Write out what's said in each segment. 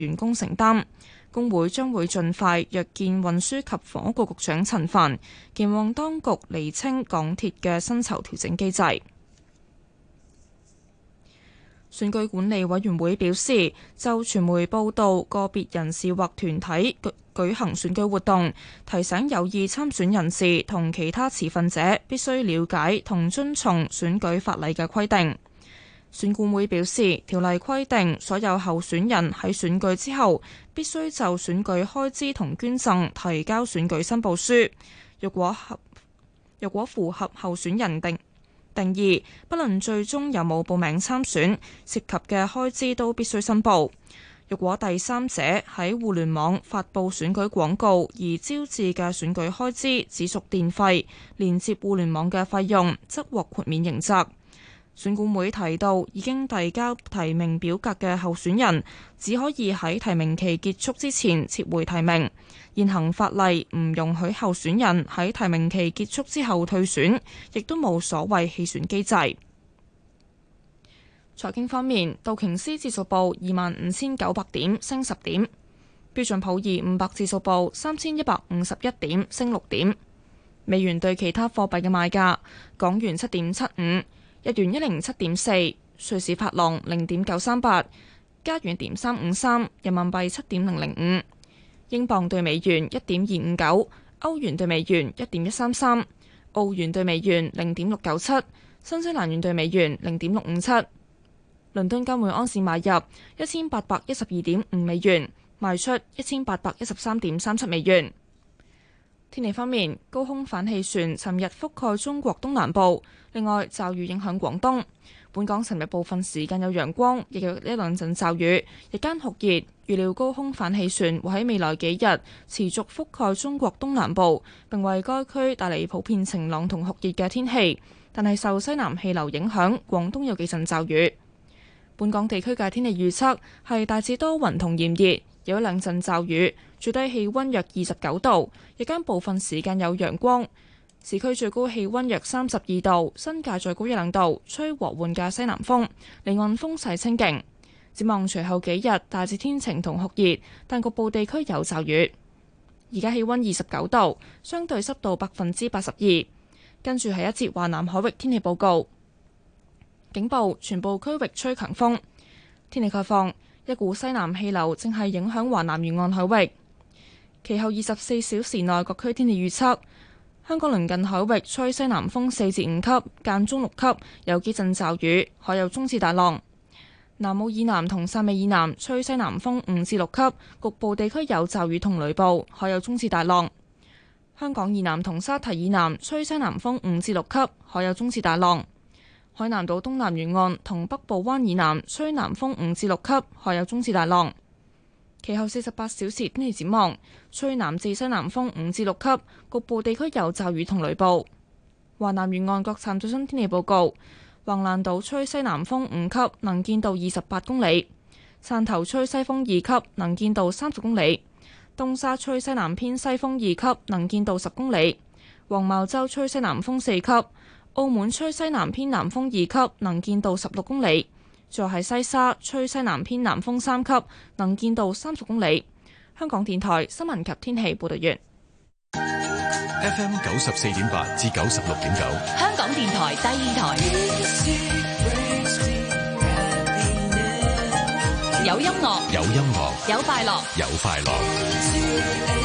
員工承擔。工會將會盡快約見運輸及房屋局局長陳帆，期望當局釐清港鐵嘅薪酬調整機制。選舉管理委員會表示，就傳媒報道個別人士或團體舉行選舉活動，提醒有意參選人士同其他持份者必須了解同遵從選舉法例嘅規定。選管會表示，條例規定所有候選人喺選舉之後必須就選舉開支同捐贈提交選舉申報書。若果符合候選人定義，不論最終有冇報名參選，涉及嘅開支都必須申報。若果第三者喺互聯網發布選舉廣告而招致嘅選舉開支只屬電費，連接互聯網嘅費用，則獲豁免刑責。選管會提到，已經遞交提名表格嘅候選人只可以喺提名期結束之前撤回提名。現行法例唔容許候選人喺提名期結束之後退選，亦都冇所謂棄選機制。財經方面，道瓊斯指數報25,900點，升10點；標準普爾500指數報3151點，升6點。美元對其他貨幣嘅賣價：港元7.75，日元107.4，瑞士法郎0.938，加元1.353，人民幣7.005，英鎊對美元1.259，歐元對美元1.133，澳元對美元0.697，新西蘭元對美元0.657。倫敦金每盎司買入1812.5美元，賣出1813.37美元。天氣方面，高空反氣旋尋日覆蓋中國東南部，另外驟雨影響廣東。本港尋日部分時間有陽光，亦有一兩陣驟雨，日間酷熱。預料高空反氣旋會喺未來幾日持續覆蓋中國東南部，並為該區帶嚟普遍晴朗同酷熱嘅天氣。但係受西南氣流影響，廣東有幾陣驟雨。本港地區嘅天氣預測係大致多雲同炎熱，有一兩陣驟雨，最低氣溫約29度，日間部分時間有陽光。市區最高氣溫約32度，新界再高一兩度，吹和緩嘅西南風，離岸風勢清勁。展望隨後幾日大致天晴同酷熱，但局部地區有驟雨。而家氣溫29度，相對濕度82%。跟住係一節華南海域天氣報告。警報，全部區域吹強風。天氣概況，一股西南氣流正係影響華南沿岸海域。其後24小時內各區天氣預測：香港鄰近海域吹西南風4至5級，間中6級，有幾陣驟雨，海有中至大浪。南澳以南同汕尾以南吹西南風5至6級，局部地區有驟雨同雷暴，海有中至大浪。香港以南同沙提以南吹西南風5至6級，海有中至大浪。海南島東南沿岸同北部灣以南吹南風5至6級，海有中至大浪。其後48小時天氣展望，吹南至西南風5至6級，局部地區有驟雨同雷暴。華南沿岸各站最新天氣報告：橫瀾島吹西南風5級，能見度28公里；汕頭吹西風2級，能見度30公里；東沙吹西南偏西風2級，能見度10公里；黃茅洲吹西南風4級。澳門吹西南偏南風2級，能見度16公里；再係西沙吹西南偏南風3級，能見度30公里。香港電台新聞及天氣報道完。 FM 94.8至96.9， 香港電台第二台，有音樂， 有音樂， 有快樂， 有快樂。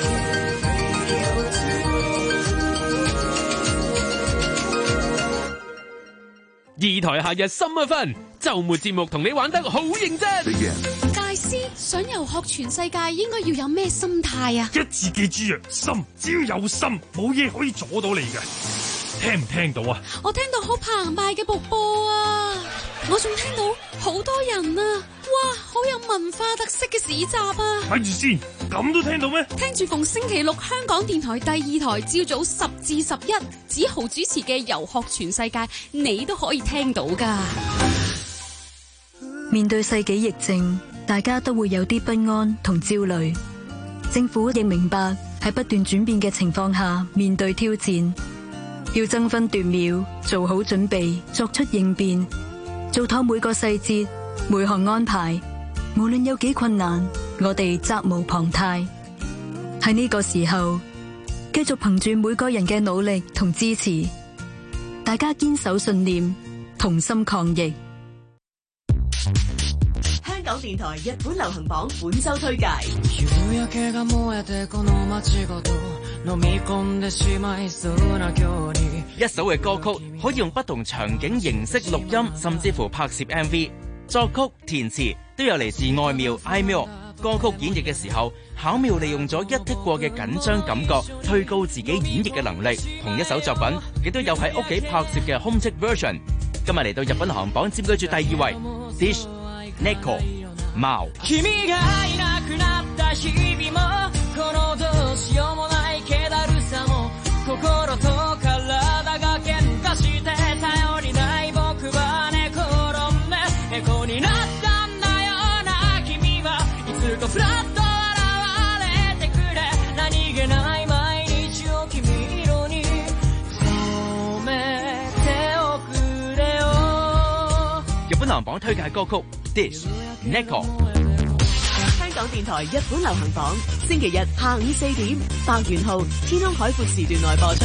二台夏日心一分，周末節目同你玩得好認真。 大師想遊學全世界，應該要有咩心態啊？ 一字記住啊，心，只要有心，冇嘢可以阻到你嘅。聽唔聽到啊？ 我聽到好澎湃嘅瀑布啊！我仲聽到好多人啊！哇，好有文化特色嘅市集啊！ 睇住先，咁都聽到咩？ 聽住逢星期六香港電台第二台朝早10至11，子豪主持嘅遊學全世界，你都可以聽到噶。 面對世紀疫症，大家都會有啲不安同焦慮。政府亦明白喺不斷轉變嘅情況下面對挑戰，要爭分奪秒做好準備，作出應變，做妥每個細節每項安排， 無論有幾困難，我哋責無旁貸。喺呢個時候，繼續憑住每個人嘅努力同支持，大家堅守信念，同心抗疫。 香港電台日本流行榜本周推介。 一首嘅歌曲可以用不同場景形式錄音，甚至乎拍攝 MV， 作曲填詞都有嚟自愛妙 iMio。歌曲演繹嘅時候，巧妙利用咗一剔過嘅緊張感覺，推高自己演繹嘅能力。同一首作品亦都有喺屋企拍攝嘅 home take version。今日嚟到日本流行榜佔據住第2位 Dish Neko 貓。日本流行榜推介歌曲 Dish Neko。 香港電台日本流行榜，星期日下午4點，百元號天空海闊時段內播出。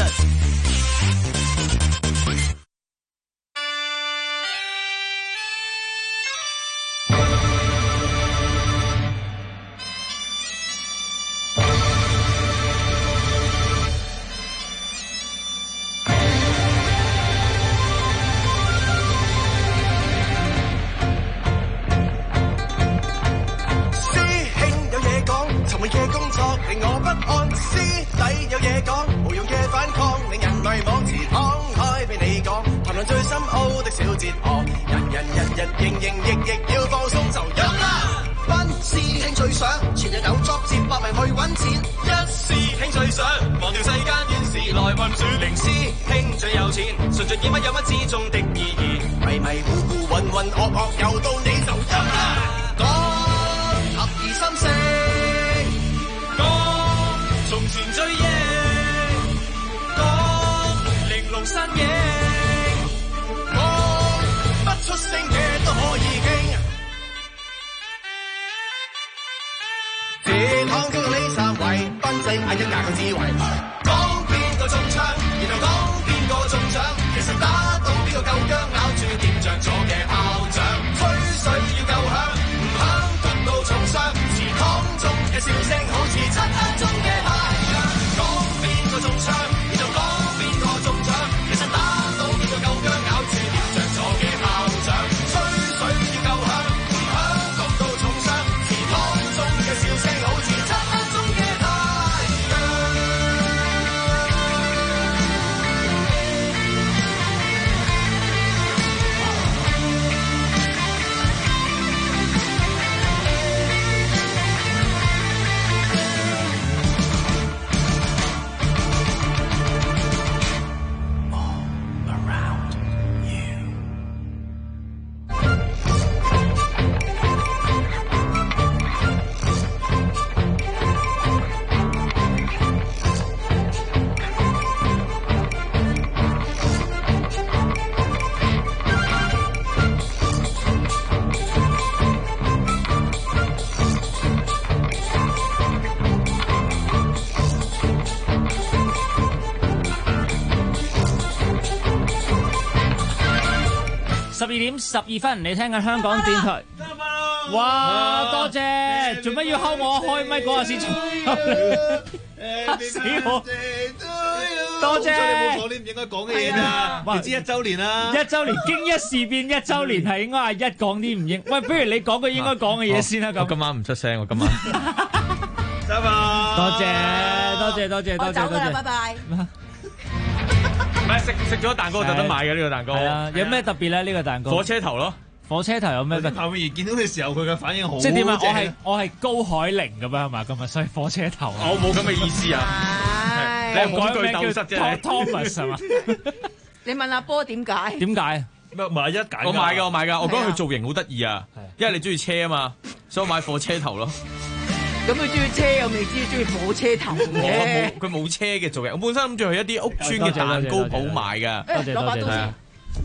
12:12，你聽緊香港電台。哇，多謝！做乜要睺我開咪嗰下先？嚇死我！多謝。 你冇講啲唔應該講嘅嘢啊！你知1週年啦 ，1週年經一事變1週年係應該係一講啲唔應。喂，不如你講句應該講嘅嘢先啦。咁我今晚唔出聲，我今晚。拜拜。 多謝。 我走㗎啦，拜拜。 唔係食咗蛋糕就得買嘅呢個蛋糕。 係啊，有咩特別咧？呢個蛋糕火車頭咯， 火車頭有咩？ 夏威夷見到嘅時候，佢嘅反應好。 即係點啊？我係高海寧咁樣係嘛？今日所以火車頭。 我冇咁嘅意思啊！你係恐懼鬥室啫。 Thomas 係嘛？ 你問阿波點解？ 點解？ 買一揀。我買㗎，我覺得佢造型好得意啊！因為你中意車啊嘛，所以我買火車頭咯。 咁佢中意車又未知中意火車頭嘅。 佢冇車嘅造型，我本身諗住去一啲屋邨嘅蛋糕鋪買㗎。 攞把刀先。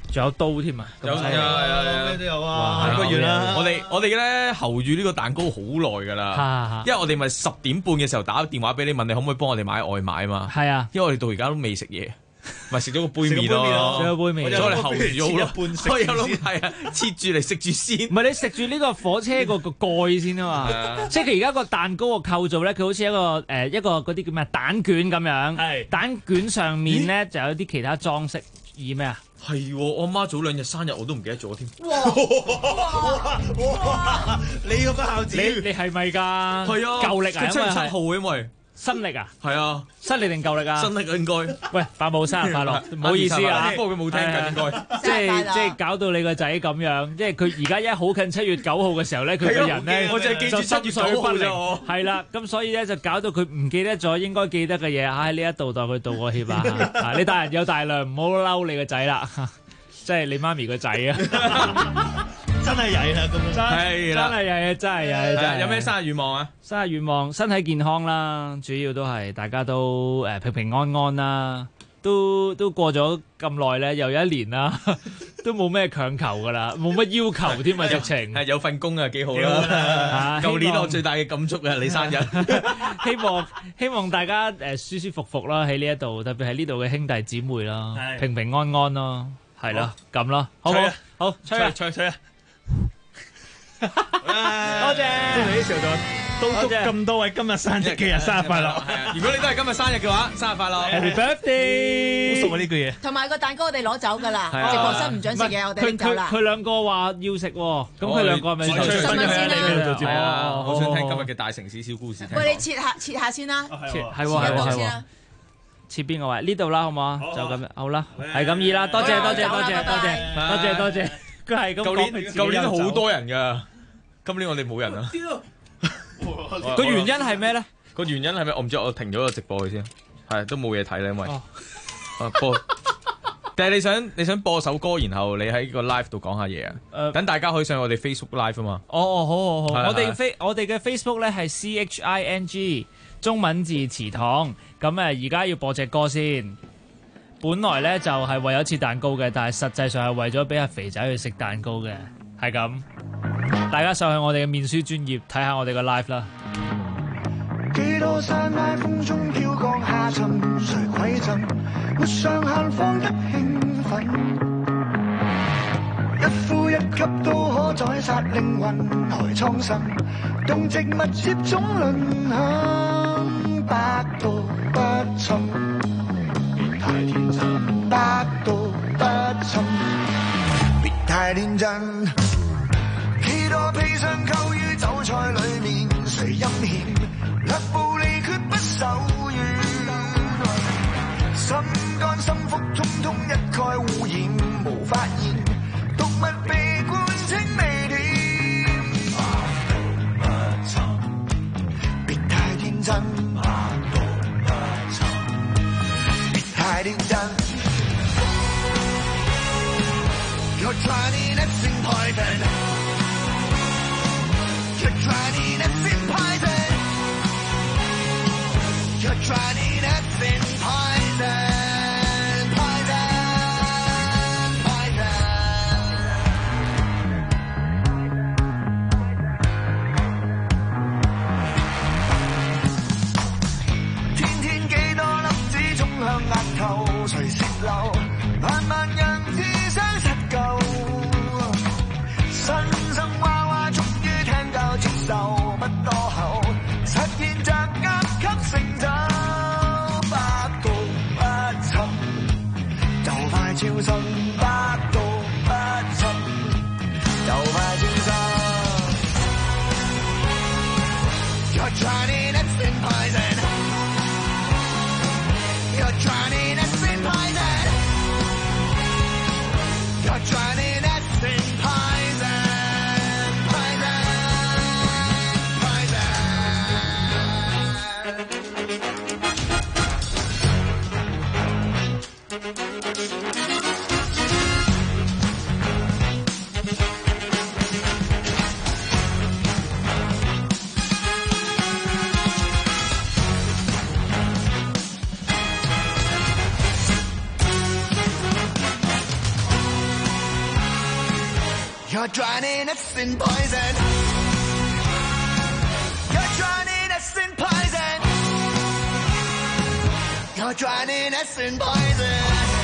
仲有刀添啊！ 有咩都有啊， 個月啦。 我哋咧候住呢個蛋糕好耐㗎啦，因為我哋咪10點半嘅時候打電話俾你問你可唔可以幫我哋買外賣啊嘛。 係啊，因為我哋到而家都未食嘢。咪食咗個杯麵咯， 食咗杯麵， 所以我哋後咗咯，可以有諗係啊，切住嚟食住先。 唔係你食住呢個火車個蓋先啊嘛，即係佢而家個蛋糕個構造咧，佢好似一個嗰啲叫咩蛋卷咁樣，係蛋卷上面咧就有啲其他裝飾，以咩啊？ 係我阿媽早2日生日我都唔記得咗添。 哇！你個不孝子， 你係咪㗎？係啊， 舊歷啊， 佢7月7號因為。 新歷啊？ 係啊， 新歷定舊歷啊？ 新歷應該。 喂，伯母生日快樂！唔好意思啊， 不過佢冇聽緊應該。 即係搞到你個仔咁樣，即係佢而家一好近7月9號嘅時候咧，佢個人咧我淨係記住7月9號啫我。 係啦，咁所以咧就搞到佢唔記得咗應該記得嘅嘢，喺呢一度代佢道個歉啊！你大人有大量，唔好嬲你個仔啦，即係你媽咪個仔啊！ 真係曳啦，咁係啦， 真係曳啊！真係曳，真係。 有咩生日願望啊？ 生日願望，身體健康啦，主要都係大家都平平安安啦。都過咗咁耐咧，又有1年啦，都冇咩強求噶啦，冇乜要求添啊，直情係有份工啊，幾好啦。舊年我最大嘅感觸啊，你生日， 希望大家舒舒服服啦喺呢一度，特別係呢度嘅兄弟姊妹啦，平平安安咯，係咯，咁咯，好唔好？好，吹啊！多謝， 祝你啲小隊都祝咁多位今日生日嘅人生日快樂。 如果你都係今日生日嘅話，生日快樂 ，Happy Birthday！ 好熟啊呢句嘢。 同埋個蛋糕我哋攞走㗎啦，直播室唔準食嘢，我哋拎走啦。 佢兩個話要食喎，咁佢兩個係咪新聞先啦？ 係啊，好想聽今日嘅大城市小故事。 喂，你切下先啦， 係喎。切邊個位？呢度啦，好唔好啊？就咁樣，好啦，係咁意啦。多謝。佢係咁講。 舊年好多人㗎，今年我哋冇人啊。 個原因係咩咧？ 個原因係咩？我唔知，我停咗個直播佢先，係都冇嘢睇啦，因為播。但係你想播首歌，然後你喺個 live 度講下嘢啊？等大家可以上我哋 Facebook live 啊嘛。 好。我哋嘅 Facebook 咧係 CHING 中文字祠堂。咁而家要播隻歌先。本來咧就係為咗切蛋糕嘅，但係實際上係為咗俾阿肥仔去食蛋糕嘅，係咁。大家上去我哋嘅面書專頁睇下我哋嘅 live 啦。幾多山崖風中飄降下沉，誰饋贈？沒上限方得興奮，一呼一吸都可宰殺靈魂，來蒼生，動植物接種論響，百毒不侵。太天真，百毒不侵，別太天真。幾多砒霜溝於酒菜裏面，誰陰險？略暴力決不手軟，心肝心腹通通一概污染，無發現毒物被灌清未甜。百毒不侵，別太天真。太天真 You're trying anything poison You're trying anything poison You're trying anything poison天天幾多粒子衝向額頭隨泄漏，萬萬樣智商失夠，新生娃娃終於聽教接受，不多後實現着甲級成就，百毒不侵，就快超生，百毒不侵，就快超生。You're trying anything poison You're trying anything poison You're trying anything poison You're drowning us in poison. You're drowning us in poison. You're drowning us in poison.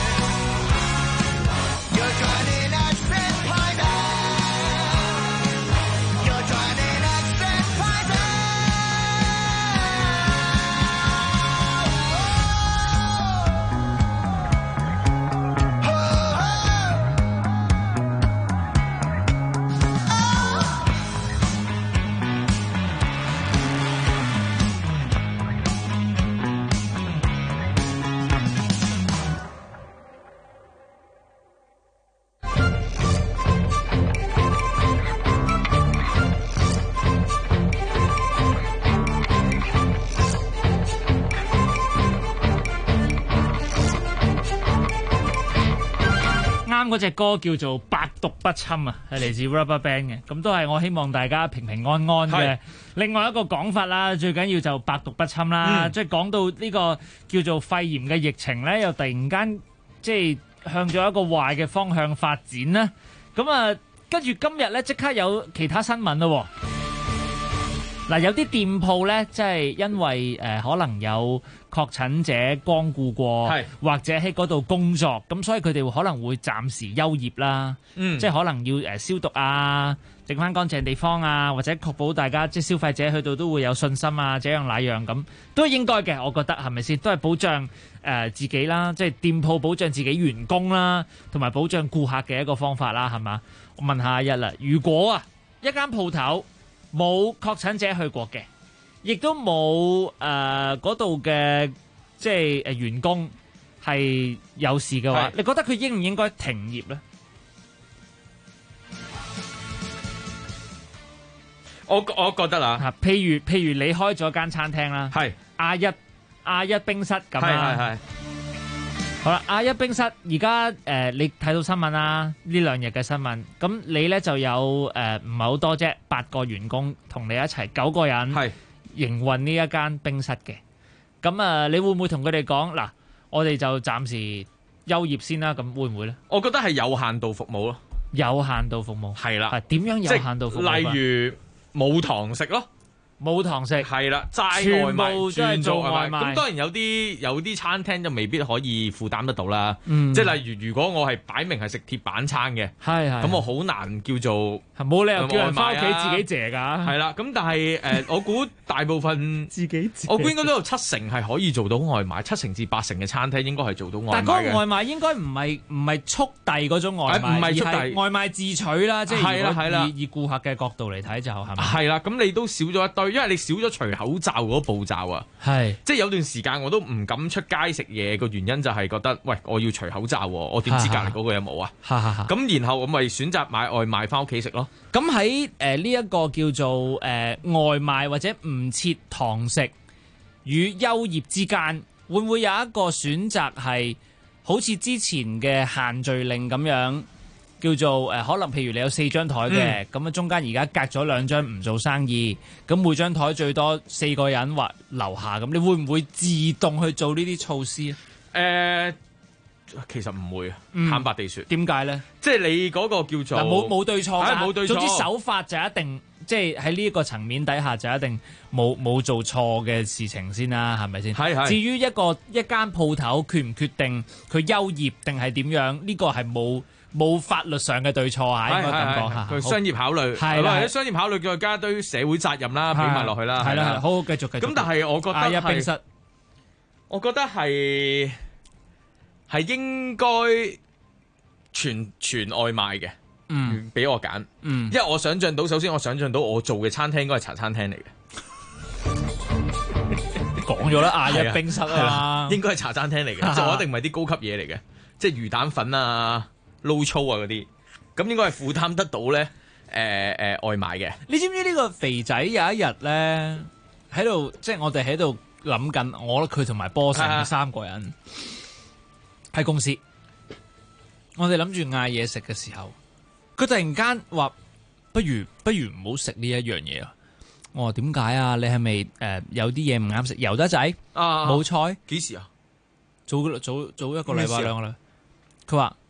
You're drowning us in poison. You're drowning us in poison. 啱嗰隻歌叫做《百毒不侵》啊，係嚟自 RubberBand 嘅，咁都係我希望大家平平安安嘅。另外一個講法啦，最緊要就百毒不侵啦，即係講到呢個叫做肺炎嘅疫情咧，又突然間即係向咗一個壞嘅方向發展啦。咁啊，跟住今日咧即刻有其他新聞咯。嗱，有啲店鋪咧，即係因為可能有確診者光顧過，或者喺嗰度工作，咁所以佢哋可能會暫時休業啦。即係可能要消毒啊，整翻乾淨地方啊，或者確保大家即係消費者去到都會有信心啊，這樣那樣咁都應該嘅，我覺得係咪先？都係保障自己啦，即係店鋪保障自己員工啦，同埋保障顧客嘅一個方法啦，係嘛？我問下一啦，如果一間鋪頭冇確診者去過嘅，亦都冇嗰度嘅即係員工係有事嘅話，你覺得佢應唔應該停業咧？ 我覺得啦， 譬如你開咗間餐廳啦，係亞一冰室咁啦，係好啦，亞一冰室而家你睇到新聞啦，呢兩日嘅新聞，咁你咧就有唔係好多啫，8個員工同你一齊9個人營運呢一間冰室嘅，咁你會唔會同佢哋講嗱，我哋就暫時休業先啦？咁會唔會咧？ 我覺得係有限度服務咯， 有限度服務係啦，點樣有限度服務？ 例如冇堂食咯。 冇堂食係啦，齋外賣全部做外賣。 咁當然有啲餐廳就未必可以負擔得到啦。即係例如，如果我係擺明係食鐵板餐嘅，咁我好難叫做冇理由叫人翻屋企自己借㗎。 係啦，咁但係我估大部分自己我估應該都有7成係可以做到外賣，7成至8成嘅餐廳應該係做到外賣嘅。 但係嗰個外賣應該唔係速遞嗰種外賣， 唔係速遞外賣自取啦。即係如果以顧客嘅角度嚟睇就係咪？ 係啦，咁你都少咗一堆。因為你少咗除口罩嗰步驟啊，即係有段時間我都唔敢出街食嘢，個原因就係覺得，喂，我要除口罩，我點知隔離嗰個有冇啊？咁然後我咪選擇買外賣翻屋企食咯。 咁喺呢一個叫做外賣或者唔設堂食與休業之間，會唔會有一個選擇係好似之前嘅限聚令咁樣？叫做可能譬如你有4張台嘅，咁中間而家隔咗2張唔做生意，咁每張台最多4個人或樓下咁，你會唔會自動去做呢啲措施啊？ 其實唔會，坦白地説。 點解咧？即係你嗰個叫做冇對錯㗎， 冇對錯。 總之手法就一定即係喺呢一個層面底下就一定冇做錯嘅事情先啦，係咪先？係。至於一間鋪頭決唔決定佢休業定係點樣，呢個係冇法律上嘅對錯啊，應該咁講嚇。 佢商業考慮，係啦，商業考慮再加堆社會責任啦，俾埋落去啦，係啦， 好，繼續。咁但係我覺得亞一冰室， 我覺得係應該全外賣嘅，俾我揀，因為我想像到，首先我想像到我做嘅餐廳應該係茶餐廳嚟嘅。 講咗啦，亞一冰室啊， 應該係茶餐廳嚟嘅，就我一定唔係啲高級嘢嚟嘅，即係魚蛋粉啊、撈粗啊嗰啲，咁應該係負擔得到咧。外賣嘅， 你知唔知呢個肥仔有一日咧喺度，即係我哋喺度諗緊，我佢同埋波神3個人喺公司，我哋諗住嗌嘢食嘅時候，佢突然間話：不如唔好食呢一樣嘢啊！我話點解啊？你係咪有啲嘢唔啱食？油得滯冇菜？ 幾時啊？ 早1個禮拜2個禮拜。佢話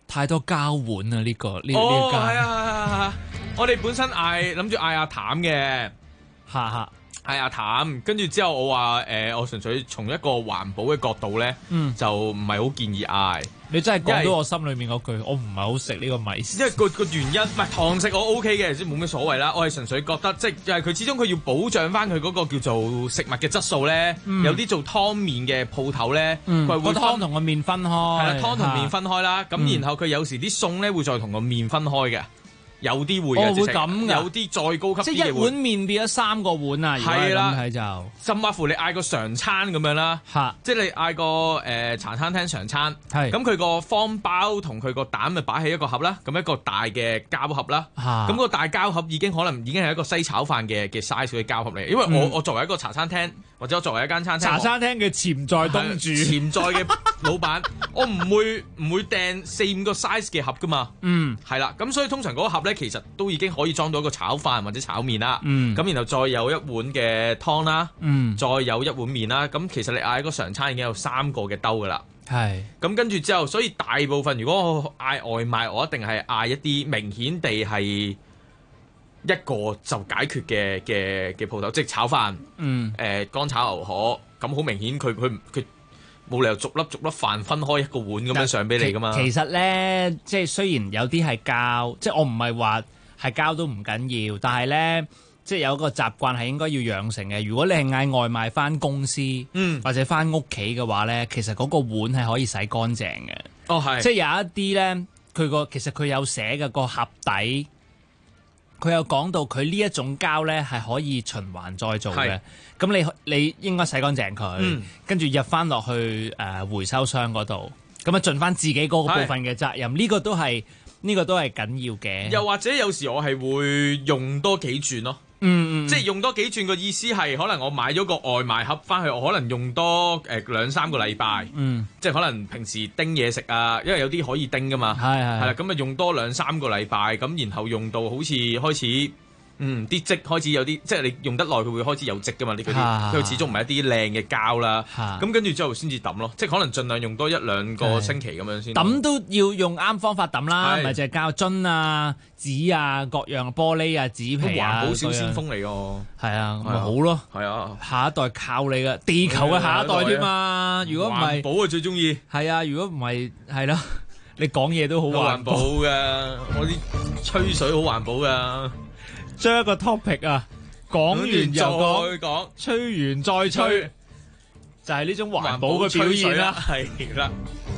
太多膠碗啊！呢個間係啊！我哋本身諗住嗌阿淡嘅， 嗌阿淡，跟住之後我話我純粹從一個環保嘅角度咧，就唔係好建議嗌。 你真係講到我心裏面嗰句，我唔係好食呢個米線。 因為個原因唔係堂食我 OK 嘅，即係冇咩所謂啦。我係純粹覺得即係佢始終佢要保障翻佢嗰個叫做食物嘅質素咧。有啲做湯麵嘅鋪頭咧，佢係會個湯同個麵分開。係啦，湯同麵分開啦。咁然後佢有時啲餸咧會再同個麵分開嘅。有啲會嘅， 會咁嘅。 有啲再高級啲嘅會。 即係一碗麵變咗3個碗啊！係啦，咁睇就。 甚至乎你嗌個常餐咁樣啦，即係你嗌個茶餐廳常餐。係。咁佢個方包同佢個蛋咪擺喺一個盒啦，咁一個大嘅膠盒啦。咁個大膠盒已經係一個西炒飯嘅 size 嘅膠盒嚟，因為我作為一個茶餐廳或者我作為一間餐廳。 茶餐廳嘅潛在東主。 潛在嘅老闆，我唔會訂4-5個 size 嘅盒噶嘛。係啦，咁所以通常嗰個盒咧，其實都已經可以裝到一個炒飯或者炒麵啦。咁然後再有一碗嘅湯啦。再有一碗麵啦。咁其實你嗌一個常餐已經有3個嘅兜噶啦。係。咁跟住之後，所以大部分如果我嗌外賣，我一定係嗌一啲明顯地係一個就解決嘅鋪頭，即係炒飯。乾炒牛河，咁好明顯佢冇理由逐粒飯分開一個碗咁樣上俾你噶嘛。 其實咧，即係雖然有啲係膠，即係我唔係話係膠都唔緊要，但係咧，即係有一個習慣係應該要養成嘅。如果你係嗌外賣翻公司，或者翻屋企嘅話咧，其實嗰個碗係可以洗乾淨嘅。 哦，係。即係有一啲咧，其實佢有寫嘅個盒底。佢有講到佢呢一種膠咧係可以循環再造嘅，咁你應該洗乾淨佢，跟住入翻落去回收箱嗰度，咁啊盡翻自己嗰個部分嘅責任，呢個都係緊要嘅。 又或者有時我係會用多幾轉咯。即係用多幾轉個意思係，可能我買咗個外賣盒翻去，我可能用多2-3個禮拜。即係可能平時叮嘢食啊，因為有啲可以叮噶嘛。係啦，咁啊用多2-3個禮拜，咁然後用到好似開始。啲漬開始有啲，即係你用得耐，佢會開始有漬噶嘛？呢嗰啲，佢始終唔係一啲靚嘅膠啦。咁跟住之後先至抌咯，即係可能盡量用多1-2個星期咁樣先。 抌都要用啱方法抌啦，唔係就係膠樽啊、紙啊、各樣玻璃啊、紙皮啊。環保小先鋒嚟㗎。係啊，咪好咯。係啊，下一代靠你㗎，地球嘅下一代添嘛。如果唔係， 環保啊最中意。 係啊，如果唔係，係咯，你講嘢都好環保㗎，我啲吹水好環保㗎。 將一個 topic 啊講完又講，吹完再吹，就係呢種環保嘅表現啦。係啦，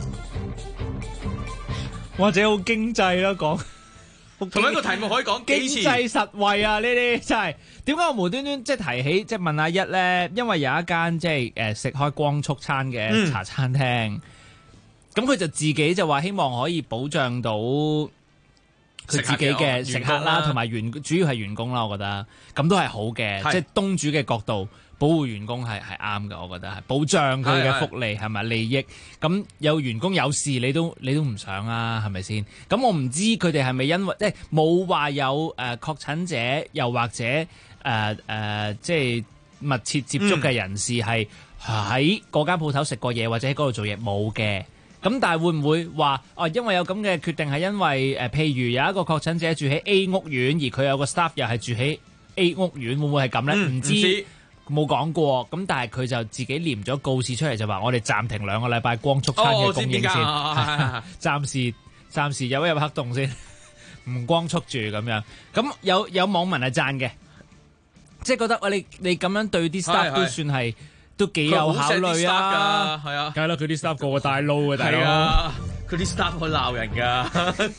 或者好經濟啦講， 同一個題目可以講幾次。 經濟實惠啊！呢啲真係點解我無端端即係提起即係問阿一咧？因為有一間即係食開光速餐嘅茶餐廳，咁佢就自己就話希望可以保障到佢自己嘅食客啦，同埋主要係員工啦，我覺得咁都係好嘅，即係東主嘅角度保護員工係啱嘅，我覺得係保障佢嘅福利係咪利益？咁有員工有事你都唔想啊，係咪先？咁我唔知佢哋係咪因為即係冇話有確診者，又或者即係密切接觸嘅人士係喺嗰間鋪頭食過嘢，或者喺嗰度做嘢冇嘅。咁但係會唔會話因為有咁嘅決定係因為譬如有一個確診者住喺 A 屋苑，而佢有個 staff 又係住喺 A 屋苑，會唔會係咁咧？唔知冇講過。咁但係佢就自己黏咗告示出嚟，就話我哋暫停2個禮拜光速餐嘅供應先，暫時有一入黑洞先，唔光速住咁樣。咁有網民係讚嘅，即係覺得你咁樣對啲 staff 都算係。都幾有考慮啊！ 係啊， 梗係啦，佢啲 staff 個個大撈啊，大佬！ 佢啲 staff 可以鬧人㗎。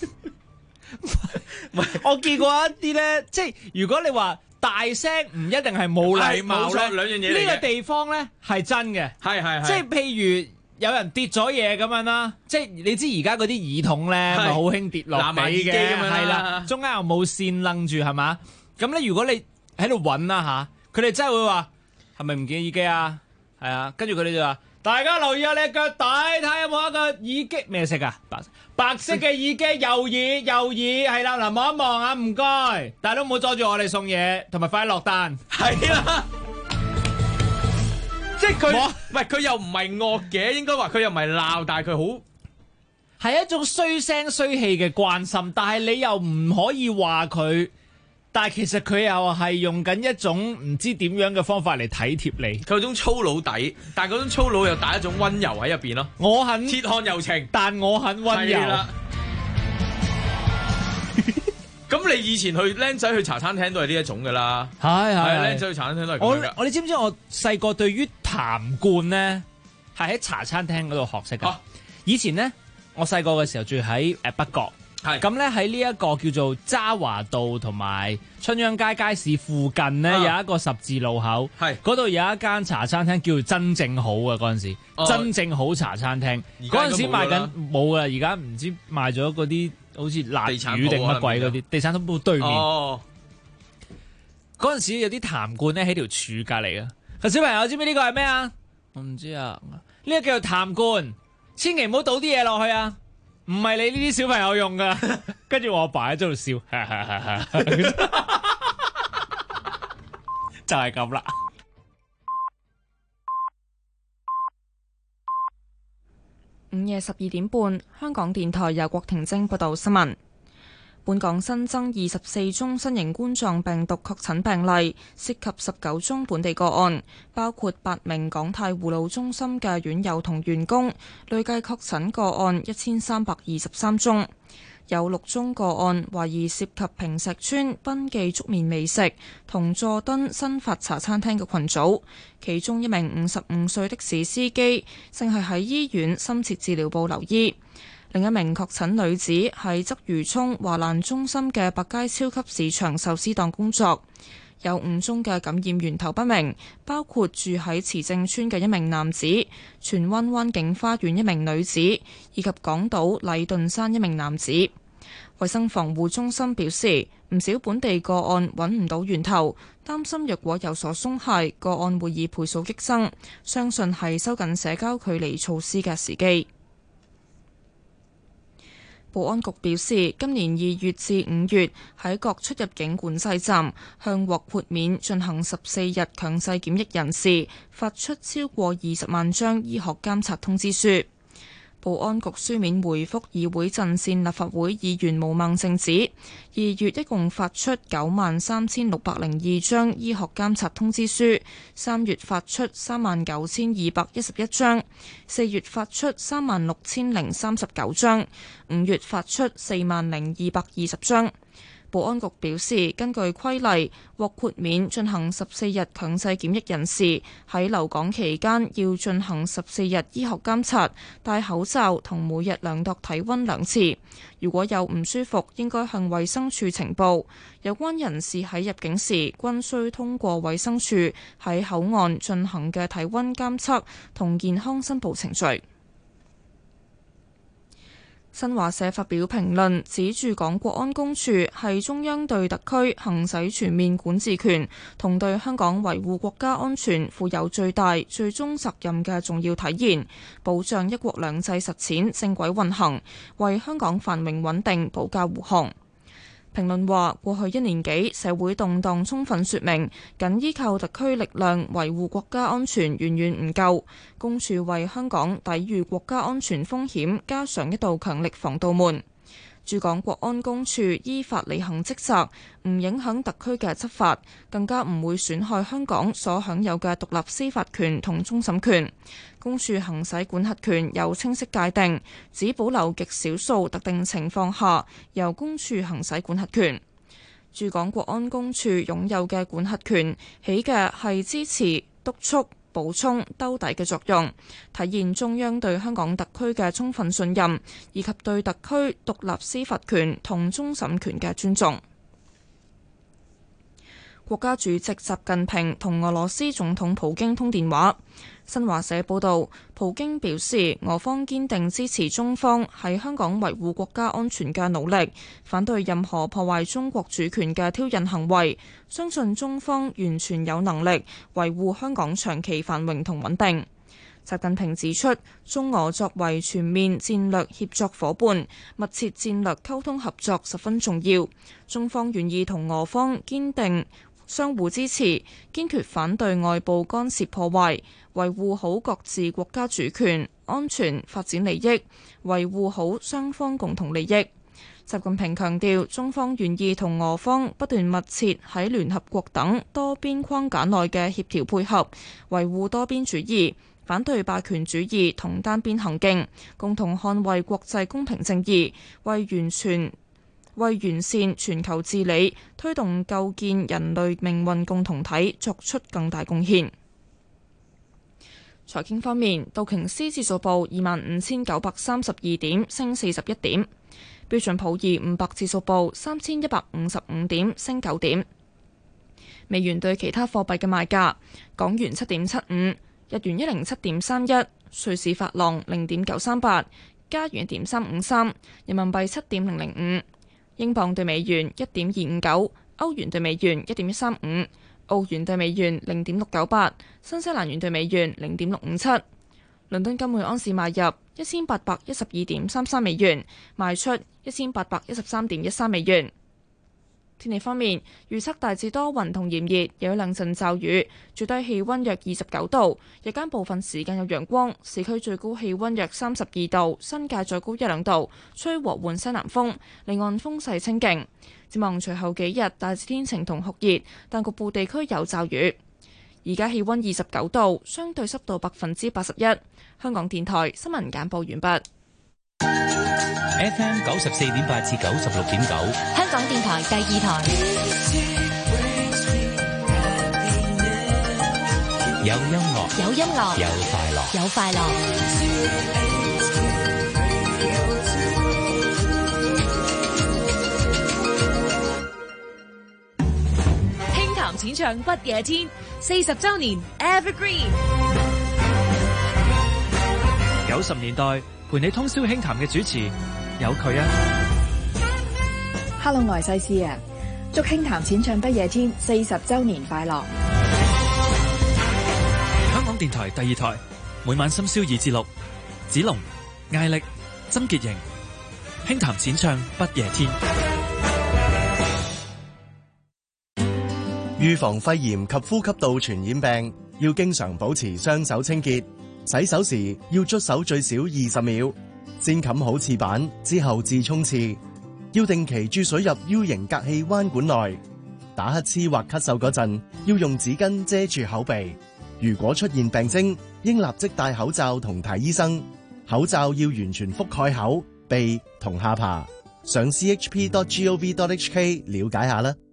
我見過一啲咧，即係如果你話大聲唔一定係冇禮貌咧， 兩樣嘢嚟嘅。 呢個地方咧係真嘅， 係即係譬如有人跌咗嘢咁樣啦，即係你知而家嗰啲耳筒咧咪好興跌落地嘅，係啦，中間又冇線楞住係嘛？咁咧如果你喺度揾啦嚇，佢哋真係會話係咪唔見耳機啊？係啊，跟住佢哋就話：大家留意下你腳底，睇下有冇一個耳機咩色啊？白色嘅耳機，右耳係啦，嗱望一望啊，唔該，但係都唔好阻住我哋送嘢，同埋快啲落單。 係啦，即係佢，唔係佢又唔係惡嘅，應該話佢又唔係鬧，但係佢好係一種衰聲衰氣嘅關心，但係你又唔可以話佢。但係其實佢又係用緊一種唔知點樣嘅方法嚟體貼你， 佢有種粗魯底，但係嗰種粗魯又帶一種溫柔喺入邊咯。 我很鐵漢柔情， 但我很溫柔。 啦。咁你以前去僆仔去茶餐廳都係呢一種噶啦，係僆仔去茶餐廳都係咁樣。 我你知唔知我細個對於談冠咧係喺茶餐廳嗰度學識噶？以前咧我細個嘅時候住喺北角。係咁咧，喺呢一個叫做渣華道同埋春秧街街市附近咧，有一個十字路口，係嗰度有一間茶餐廳叫做真正好啊！嗰陣時，真正好茶餐廳嗰陣時賣緊冇啦，而家唔知賣咗嗰啲好似辣魚定乜鬼嗰啲地產鋪對面。嗰陣時有啲痰罐咧喺條柱隔離啊！小朋友知唔知呢個係咩啊？我唔知啊，呢個叫做痰罐，千祈唔好倒啲嘢落去啊！唔係你呢啲小朋友用噶，跟住我阿爸喺度笑，就係咁啦。 午夜12點半，香港電台由郭婷晶報道新聞。本港新增24宗新型冠狀病毒確診病例，涉及19宗本地個案，包括8名港泰護老中心嘅院友同員工，累計確診個案1323宗。有6宗個案懷疑涉及坪石邨賓記粥麵美食同佐敦新發茶餐廳嘅群組，其中一名55歲的士司機正係喺醫院深切治療部留醫。另一名確診女子喺鰂魚涌華蘭中心嘅百佳超級市場壽司檔工作。有5宗嘅感染源頭不明，包括住喺慈正邨嘅一名男子、荃灣灣景花園一名女子，以及港島禮頓山一名男子。衛生防護中心表示，唔少本地個案揾唔到源頭，擔心若果有所鬆懈，個案會以倍數激增，相信係收緊社交距離措施嘅時機。保安局表示，今年2月至5月喺各出入境管制站向獲豁免進行14日強制檢疫人士發出超過20萬張醫學監察通知書。保安局書面回覆議會陣線立法會議員毛孟靜指，2月一共發出93,602張醫學監察通知書，3月發出39,211張，4月發出36,039張，5月發出40,220張。保安局表示，根據規例，獲豁免進行14日強制檢疫人士喺留港期間要進行14日醫學監察，戴口罩同每日量度體溫2次。如果有唔舒服，應該向衛生署呈報。有關人士喺入境時均須通過衛生署喺口岸進行嘅體溫監測同健康申報程序。新華社發表評論，指駐港國安公署係中央對特區行使全面管治權同對香港維護國家安全負有最大最終責任嘅重要體現，保障一國兩制實踐正軌運行，為香港繁榮穩定保駕護航。評論話，過去1年幾社會動盪充分說明，僅依靠特區力量維護國家安全遠遠唔夠。公署為香港抵禦國家安全風險加上一道強力防盜門。駐港國安公署依法履行職責，唔影響特區嘅執法，更加唔會損害香港所享有嘅獨立司法權同終審權。公署行使管轄權有清晰界定，只保留極少數特定情況下由公署行使管轄權。駐港國安公署擁有嘅管轄權，起嘅係支持、督促、補充、兜底嘅作用，體現中央對香港特區嘅充分信任，以及對特區獨立司法權同終審權嘅尊重。國家主席習近平同俄羅斯總統普京通電話。新華社報道，普京表示，俄方堅定支持中方喺香港維護國家安全嘅努力，反對任何破壞中國主權嘅挑釁行為，相信中方完全有能力維護香港長期繁榮同穩定。習近平指出，中俄作為全面戰略協作夥伴，密切戰略溝通合作十分重要。中方願意同俄方堅定相互支持，堅決反對外部干涉破壞，維護好各自國家主權、安全、發展利益，維護好雙方共同利益。習近平強調，中方願意同俄方不斷密切喺聯合國等多邊框架內嘅協調配合，維護多邊主義，反對霸權主義同單邊行徑，共同捍衛國際公平正義，為完善全球治理、推動構建人類命運共同體作出更大貢獻。財經方面，道瓊斯指數報25,932點，升41點。標準普爾500指數報3155點，升9點。美元對其他貨幣嘅賣價：港元7.75，日元107.31，瑞士法郎0.938，加元1.353，人民幣7.005，英鎊對美元1.259，歐元對美元1.135，澳元對美元0.698，新西蘭元對美元0.657。倫敦金每盎司買入1812.33美元，賣出1813.13美元。天氣方面，預測大致多雲同炎熱，有兩陣驟雨，最低氣溫約29度，日間部分時間有陽光，市區最高氣溫約32度，新界再高1-2度，吹和緩西南風，離岸風勢清勁。展望隨後幾日大致天晴同酷熱，但局部地區有驟雨。而家氣溫29度，相對濕度81%。香港電台新聞簡報完畢。 FM 94.8至96.9， 香港電台第二台。 有音樂， 有音樂， 有快樂， 有快樂。 輕談淺唱不夜天，40週年 Evergreen。 90年代陪你通宵輕談嘅主持有佢啊 ！Hello， 我係西施啊！祝輕談淺唱不夜天40週年快樂！ 香港電台第二台，每晚深宵2至6，子龍、艾力、曾潔瑩，輕談淺唱不夜天。 預防肺炎及呼吸道傳染病，要經常保持雙手清潔。洗手時要捽手最少20秒，先冚好廁板之後至沖廁。要定期注水入 U 型隔氣彎管內。打乞嗤或咳嗽嗰陣，要用紙巾遮住口鼻。如果出現病徵，應立即戴口罩同睇醫生。口罩要完全覆蓋口、鼻同下巴。上 chp.gov.hk 了解下啦。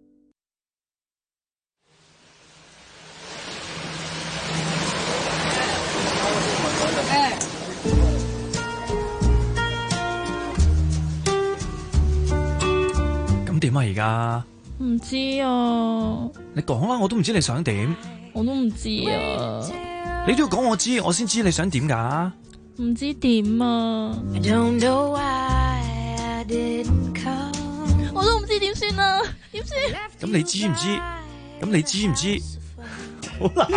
點啊而家？ 唔知啊。 你講啦，我都唔知你想點。 我都唔知啊。 你都要講我知，我先知你想點噶。 唔知點啊。我都唔知點算啊，點算？ 咁你知唔知？咁你知唔知？好難。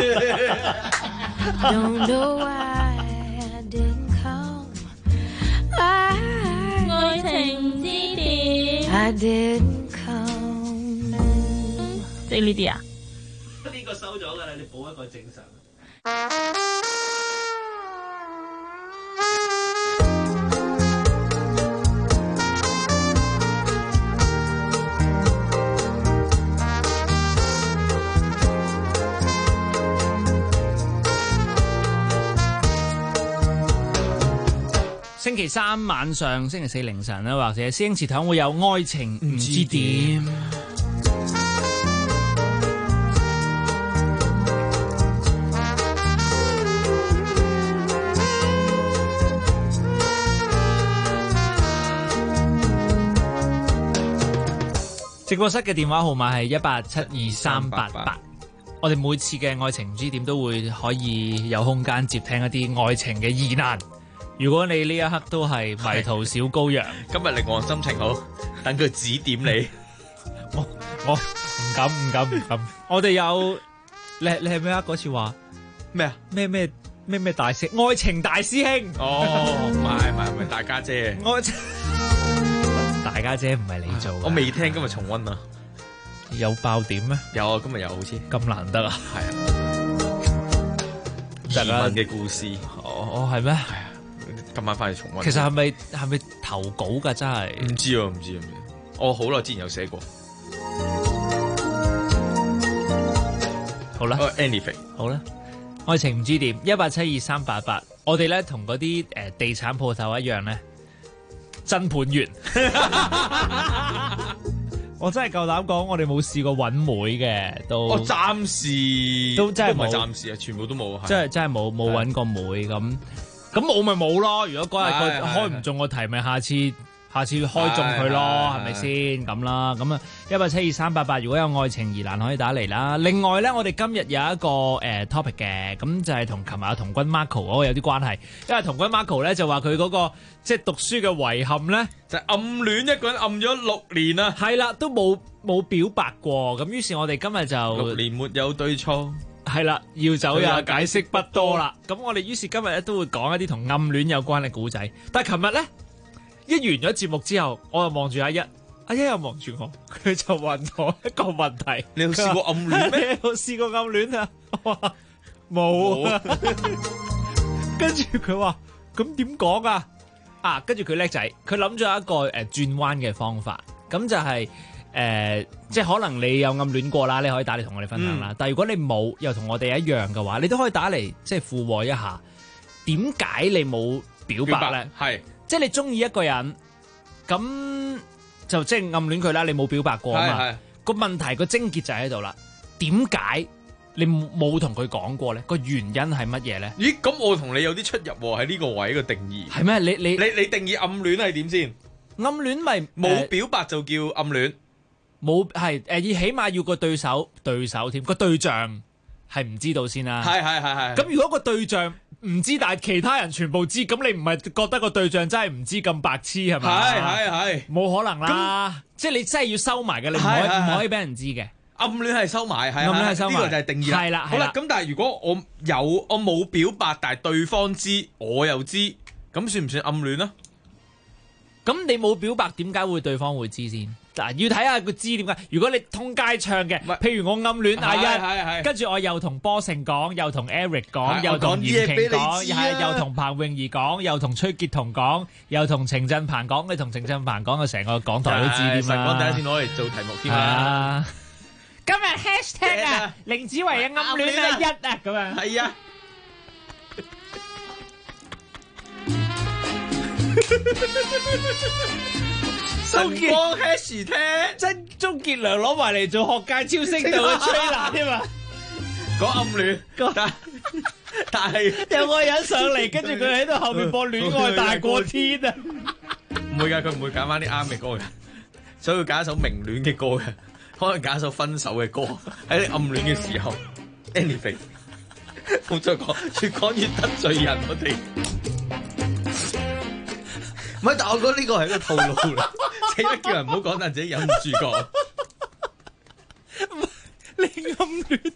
愛情之點。即係呢啲啊？ 呢個收咗㗎啦，你補一個正常。 星期三晚上、星期四凌晨啦，或者師兄祠堂會有愛情唔知點。直播室嘅電話號碼係1872388。我哋每次嘅愛情唔知點都會可以有空間接聽一啲愛情嘅疑難。如果你呢一刻都係迷途小羔羊， 今日令我心情好，等佢指點你。 我唔敢。我哋有你係咩啊？嗰次話咩啊？ 咩大師？愛情大師兄。 哦，唔係大家姐。 大家姐唔係你做。 我未聽，今日重溫啊。 有爆點咩？ 有啊，今日有好似咁難得啊！ 係啊，移民嘅故事。 哦，係咩？係啊，今晚翻去重溫。 其實係咪投稿㗎？真係唔知啊，我好耐之前有寫過。 好啦 ，anything 好啦，愛情唔知點，1872388，我哋咧同嗰啲地產鋪頭一樣咧，真盤員。我真係夠膽講，我哋冇試過揾妹嘅，都我暫時都真係冇， 暫時啊，全部都冇， 真係冇揾過妹咁我咪冇咯。如果嗰日開唔中個題，咪下次開中佢咯，係咪先咁啦？咁啊，1872388，如果有愛情疑難可以打嚟啦。另外咧，我哋今日有一個topic 嘅，咁就係同琴日阿童軍 Marco 嗰個有啲關係，因為童軍 Marco 咧就話佢嗰個即係讀書嘅遺憾咧， 就係暗戀一個人暗咗6年啊， 係啦，都冇表白過。咁於是我哋今日就 6年沒有對錯， 係啦，要走也解釋不多啦。咁我哋於是今日咧都會講一啲同暗戀有關嘅故仔。但係琴日咧，一完咗節目之後，我就望住阿一又望住我，佢就問我一個問題： 你有試過暗戀咩？ 你有試過暗戀啊？我話冇啊。跟住佢話：咁點講啊？跟住佢叻仔，佢諗咗一個轉彎嘅方法，咁就係即係可能你有暗戀過啦，你可以打嚟同我哋分享啦。但係如果你冇，又同我哋一樣嘅話，你都可以打嚟即係附和一下，點解你冇表白咧？ 係。 即係你中意一個人，咁就即係暗戀佢啦。你冇表白過啊嘛？個問題個症結就喺度啦。點解你冇同佢講過咧？個原因係乜嘢咧？ 咦，咁我同你有啲出入喎，喺呢個位嘅定義係咩？你定義暗戀係點先？ 暗戀咪冇表白就叫暗戀， 冇係起碼要個對手添，個對象係唔知道先啦。 係。 咁如果個對象唔知，但係其他人全部知，咁你唔係覺得個對象真係唔知咁白痴係咪？係，冇可能啦！即係你真係要收埋嘅，你唔可以俾人知嘅。 暗戀係收埋， 暗戀係收埋， 呢個就係定義啦。 係啦， 好啦，咁但係如果我冇表白，但係對方知，我又知，咁算唔算暗戀啊？ 咁你冇表白，點解會對方會知先？嗱，要睇下佢知點解。如果你通街唱嘅，譬如我暗戀阿一，跟住我又同波成講，又同 Eric 講，又同嚴瓊講，又同彭詠儀講，又同崔潔彤講，又同程振鵬講。你同程振鵬講，成個港台都知點啦。 講第一次攞嚟做題目添啊！ 今日 hashtag 啊，凌子維嘅暗戀阿一啊，咁樣係啊。晨光 hash 聽， 真鍾傑良攞埋嚟做學界超星度嘅吹拿添啊！ 講暗戀，但係有個人上嚟，跟住佢喺度後面播《戀愛大過天》啊！ 唔會㗎，佢唔會揀翻啲啱嘅歌嘅，所以佢揀一首明戀嘅歌嘅，可能揀一首分手嘅歌喺你暗戀嘅時候。Anything， 冇再講，越講越得罪人，我哋。唔係，但我覺得呢個係一個套路嚟，死得叫人唔好講，但自己忍唔住講。 你暗戀，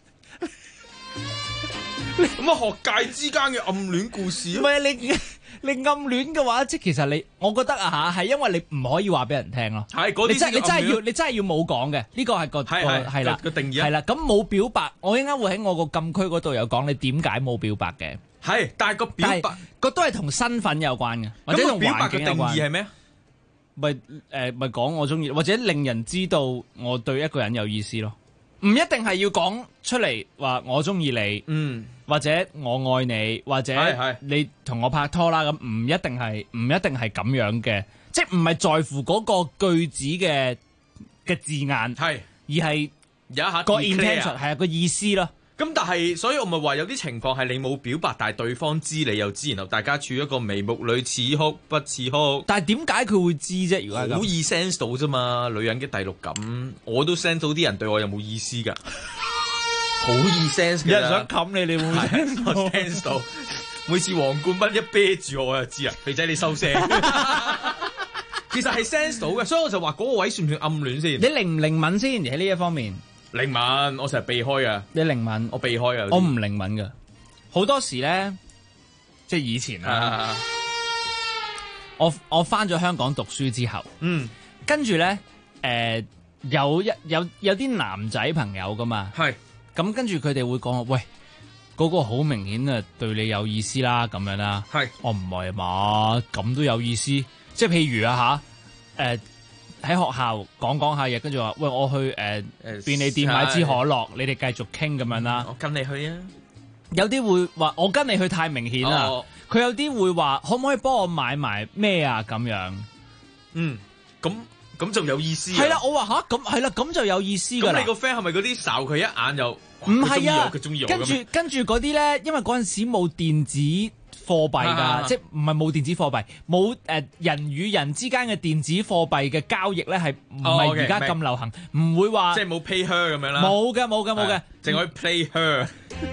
咁啊，學界之間嘅暗戀故事。 唔係你暗戀嘅話，即係其實我覺得啊嚇，係因為你唔可以話俾人聽咯。係嗰啲你真係要冇講嘅，呢個係個係啦個定義係啦。咁冇表白，我應該會喺我個禁區嗰度有講你點解冇表白嘅。 係，但係個表白個都係同身份有關嘅，或者同環境有關。表白嘅定義係咩？咪講我中意，或者令人知道我對一個人有意思咯。唔一定係要講出嚟話我中意你，或者我愛你，或者你同我拍拖啦。咁唔一定係咁樣嘅，即係唔係在乎嗰個句子嘅字眼，係而係有一下個 intention 係個意思咯。 咁但係，所以我咪話有啲情況係你冇表白，但係對方知你又知，然後大家處於一個眉目裏似哭不似哭。 但係點解佢會知啫？如果好易 sense 到啫嘛，女人嘅第六感，我都 sense 到啲人對我有冇意思㗎，好易 sense 㗎。 有人想冚你，你會唔會 sense 到？每次黃冠斌一啤住我就知啊，肥仔你收聲。其實係 sense 到嘅，所以我就話嗰個位算唔算暗戀先？ 你靈唔靈敏先喺呢一方面？ 靈敏，我成日避開啊！ 你靈敏， 我避開啊！ 我唔靈敏噶，好多時咧，即係以前啊，我翻咗香港讀書之後，跟住咧， 有啲男仔朋友噶嘛， 係咁跟住佢哋會講話，喂，嗰個好明顯啊對你有意思啦，咁樣啦， 係我唔係嘛，咁都有意思，即係譬如啊喺學校講下嘢，跟住話，喂，我去便利店買支可樂，你哋繼續傾咁樣啦， 我跟你去啊。 有啲會話我跟你去太明顯啦，佢有啲會話可唔可以幫我買埋咩啊咁樣， 咁就有意思。 係啦，我話吓咁係啦，咁就有意思㗎啦。 咁你個 friend 係咪嗰啲睄佢一眼就唔係啊？ 佢中意我跟住嗰啲咧，因為嗰陣時冇電子貨幣㗎，即係唔係冇電子貨幣，冇人與人之間嘅電子貨幣嘅交易咧，係唔係而家咁流行？唔會話即係冇 pay her 咁樣啦。 冇嘅， 淨可以 play her。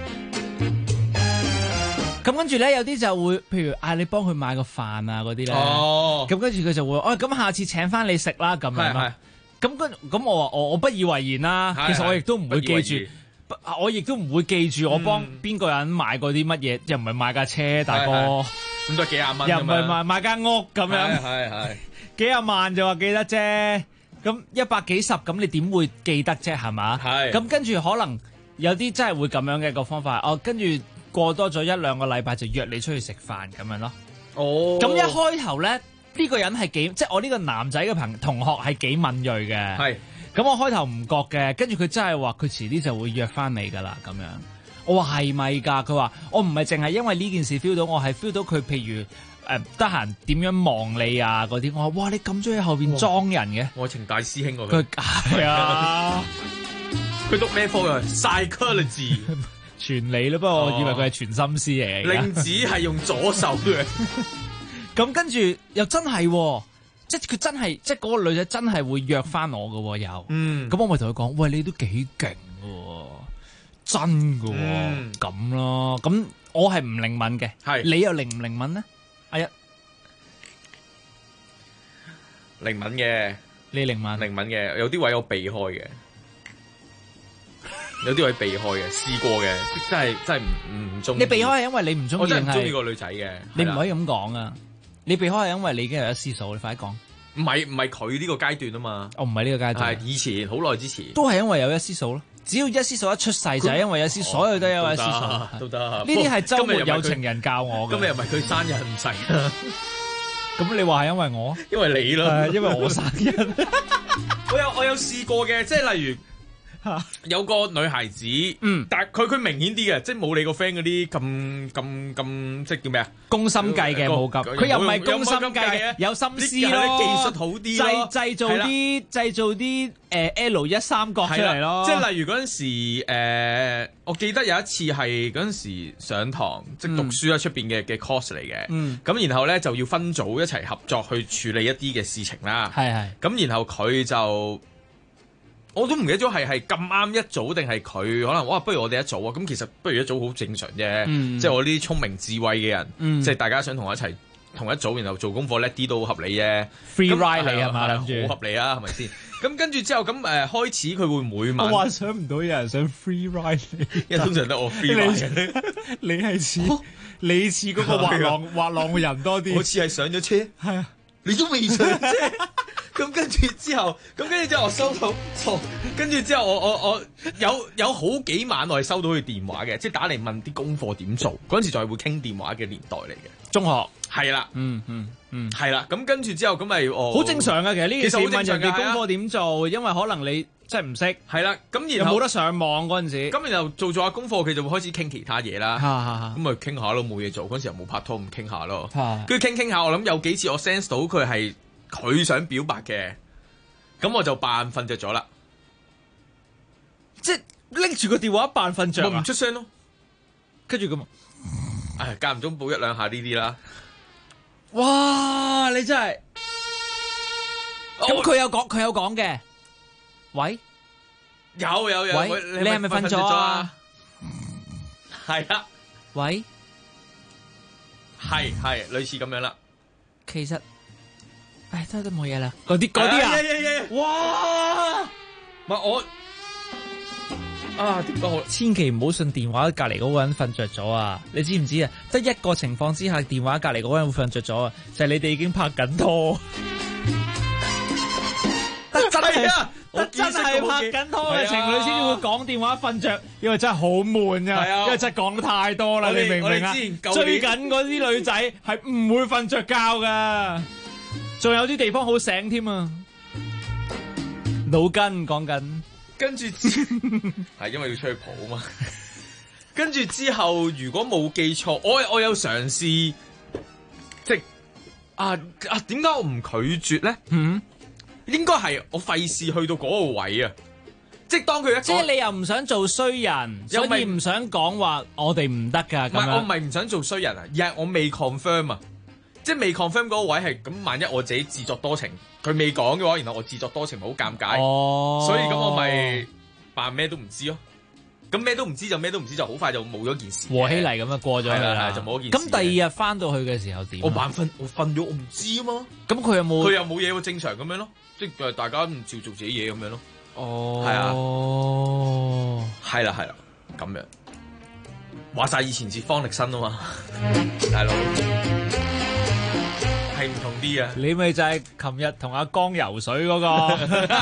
咁跟住咧，有啲就會，譬如嗌你幫佢買個飯啊嗰啲咧。咁跟住佢就會，咁下次請翻你食啦咁樣咯。咁我話我不以為然啦。其實我亦都唔會記住，我亦都唔會記住我幫邊個人買過啲乜嘢，又唔係買架車，大哥。 咁都係幾廿蚊。 又唔係買間屋咁樣。係。幾廿萬就話記得啫。咁100幾十，咁你點會記得啫？係嘛？係。咁跟住可能有啲真係會咁樣嘅個方法。跟住。過多咗1-2個禮拜就約你出去食飯咁樣咯。咁一開頭咧，呢個人係幾，即係我呢個男仔嘅同學係幾敏鋭嘅。係。咁我開頭唔覺嘅，跟住佢真係話佢遲啲就會約翻你噶啦咁樣。我話係咪㗎？佢話我唔係淨係因為呢件事 feel 到，我係 feel 到佢譬如得閒點樣望你啊嗰啲。我話哇，你咁中意喺後邊裝人嘅？ 愛情大師兄佢係啊。 佢讀咩科㗎？Psychology。 傳理咯，不過我以為佢係傳心思嚟嘅。 令子係用左手嘅。 咁跟住又真係，即係佢真係，即係嗰個女仔真係會約翻我嘅又。咁我咪同佢講，喂，你都幾勁嘅，真嘅，咁咯。咁我係唔靈敏嘅，係你又靈唔靈敏呢？阿一靈敏嘅， 你靈敏？ 靈敏嘅，有啲位我避開嘅。有啲位避開嘅，試過嘅，真係唔中意。你避開係因為你唔中意，我真係唔中意個女仔嘅。 你唔可以咁講啊！你避開係因為你已經有一絲數，你快啲講。 唔係佢呢個階段啊嘛。 我唔係呢個階段。 係以前好耐之前。 都係因為有一絲數咯。只要一絲數一出世就係因為有絲，所有都有一絲數。 都得。 呢啲係週末有情人教我嘅。 今日又唔係佢生日唔使啦。 咁你話係因為我？ 因為你咯。 因為我生日。 我有試過嘅，即係例如。有個女孩子，但係佢明顯啲嘅，即係冇你個 friend 嗰啲咁，即係叫咩啊？ 攻心計嘅冇咁，佢又唔係攻心計嘅，有心思咯， 技術好啲咯， 製造啲L13角出嚟咯。 即係例如嗰陣時，我記得有一次係嗰陣時上堂，即係讀書喺出邊嘅 course 嚟嘅。咁然後咧就要分組一齊合作去處理一啲嘅事情啦。係。咁然後佢就。我都唔記得咗係咁啱一組定係佢可能哇，不如我哋一組啊！咁其實不如一組好正常啫，即係我呢啲聰明智慧嘅人，即係大家想同我一齊同一組，然後做功課叻啲都好合理啫。 Free ride 你係嘛？諗住好合理啊，係咪先？咁跟住之後咁開始佢會每晚我幻想唔到有人想 free ride 你， 因為通常都我 free ride 你係似你似嗰個滑浪嘅人多啲， 好似係上咗車， 係啊， 你都未上車。咁跟住之後我收到錯，跟住之後我有好幾晚我係收到佢電話嘅，即係打嚟問啲功課點做。嗰陣時就係會傾電話嘅年代嚟嘅， 中學係啦，係啦。咁跟住之後咁咪好正常嘅，其實呢件事問人哋功課點做，因為可能你真係唔識， 係啦。咁然後冇得上網嗰陣時， 咁然後做下功課，佢就會開始傾其他嘢啦。咁咪傾下咯，冇嘢做嗰陣時又冇拍拖，咁傾下咯。跟住傾下，我諗有幾次我 sense 到佢係。佢想表白嘅，咁我就扮瞓着咗啦， 即係拎住個電話扮瞓着， 我唔出聲咯。 跟住咁， 間唔中補一兩下呢啲啦。 哇！你真係，咁佢有講嘅。喂， 有， 喂，你係咪瞓咗啊？ 係啦。 喂， 係類似咁樣啦。 其實。都冇嘢啦，嗰啲啊，哇！ 唔係我點解我千祈唔好信電話隔離嗰個人瞓着咗啊！你知唔知啊？得一個情況之下，電話隔離嗰個人會瞓着咗啊，就係你哋已經拍緊拖。 真係拍緊拖嘅情侶先至會講電話瞓着，因為真係好悶㗎，因為真係講得太多啦，你明唔明啊？追緊嗰啲女仔係唔會瞓着覺㗎，仲有啲地方好醒添啊！腦筋講緊， 跟住係因為要出去蒲啊嘛。跟住之後，如果冇記錯，我有嘗試，即係點解我唔拒絕咧？應該係我費事去到嗰個位啊！即係當佢即係你又唔想做衰人，所以唔想講話我哋唔得㗎。 唔係我唔係唔想做衰人啊，而係我未 confirm 啊！即係未 confirm 嗰個位係咁，萬一我自己自作多情，佢未講嘅話，然後我自作多情好尷尬，所以咁我咪扮咩都唔知咯。咁咩都唔知就咩都唔知，就好快就冇咗件事。 和稀泥咁啊過咗啦， 就冇件事。 咁第二日翻到去嘅時候點？ 我瞓咗，我唔知啊嘛。 咁佢有冇？ 佢又冇嘢喎，正常咁樣咯，即係大家唔照做自己嘢咁樣咯。 哦， 係啊，係啦，咁樣。話晒以前接方力申啊嘛，大佬係唔同啲啊。 你咪就係琴日同阿江游水嗰個。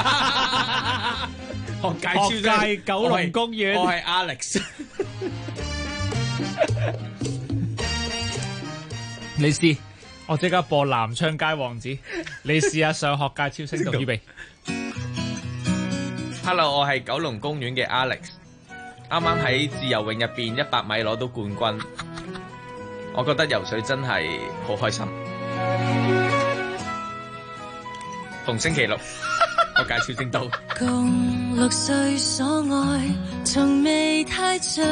學界九龍公園， 我係 Alex。 你試，我即刻播南昌街王子，你試下上學界超聲道預備。 Hello， 我係九龍公園嘅 Alex， 啱啱喺自由泳入邊100米攞到冠軍，我覺得游水真係好開心。逢星期六。我介紹正道， 共6歲所愛，從未太像，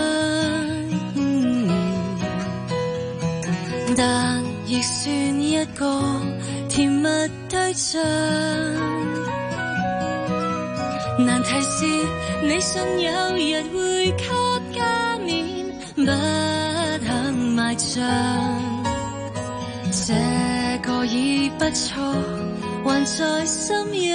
但亦算一個甜蜜對象。難題是你信有日會給加冕，不肯埋葬。這個已不錯，還在心癢。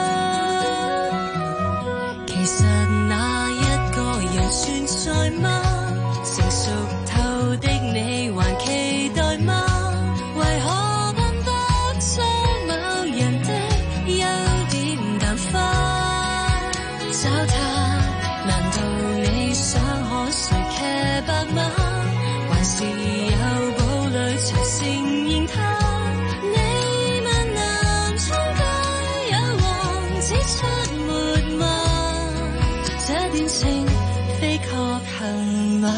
其實那一個人算在嗎？成熟透的你還期待嗎？為何笨不將某人的優點淡化？找他，難道你想可誰騎白馬？還是有堡壘才承認他？情非確行嗎？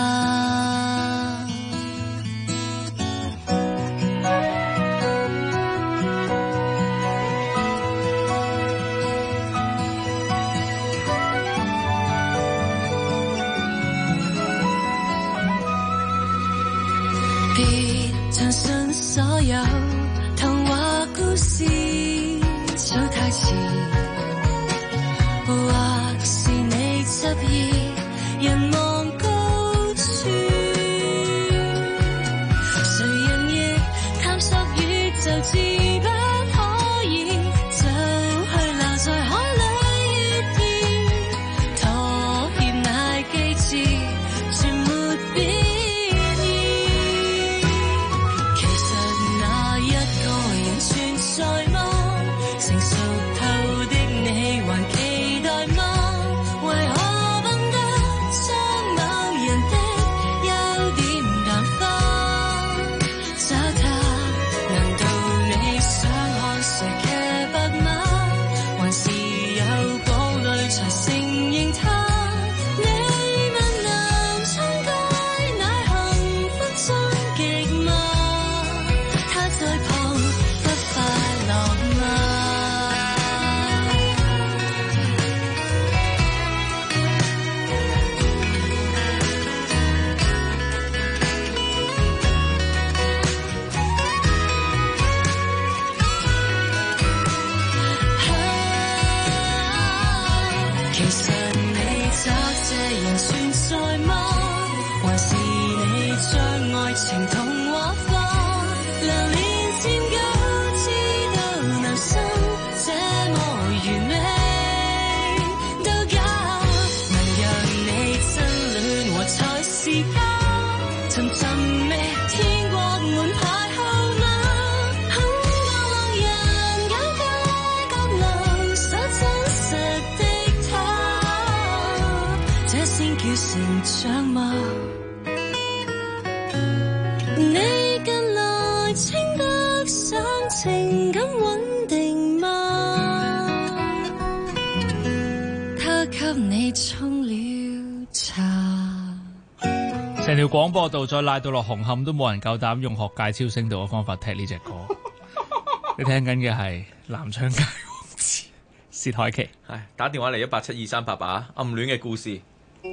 別相信所有童話故事，早太遲。執意人望高處，誰人亦探索宇宙，自不可以就去留在海裡熱熱，妥協乃機智，全沒必要。其實那一個人存在嗎？成熟透的你還期待嗎？為何情童話化，流連漸久，知道男生這麼完美都假，能讓你真戀和才是家，尋尋覓天國門牌號碼，很多浪人揀街角落，手真實條廣播道再拉到落紅磡，都冇人夠膽用學界超聲道嘅方法踢呢隻歌。你聽緊嘅係南昌街王子薛凱琪。 係打電話嚟1872388暗戀嘅故事。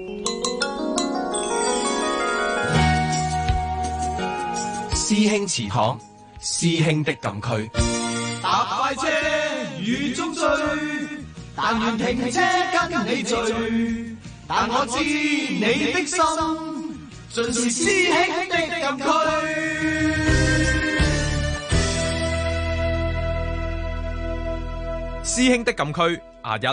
師兄祠堂，師兄的禁區。 搭快車雨中追，但願停車跟你聚。但我知你的心，盡是師兄的禁區。 師兄的禁區1。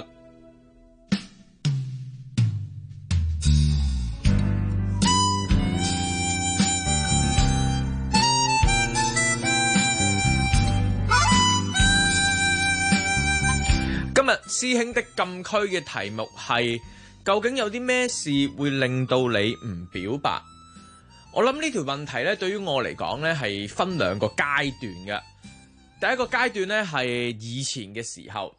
今日師兄的禁區嘅題目係：究竟有啲咩事會令到你唔表白？我諗呢條問題咧，對於我嚟講咧係分兩個階段嘅。第一個階段咧係以前嘅時候，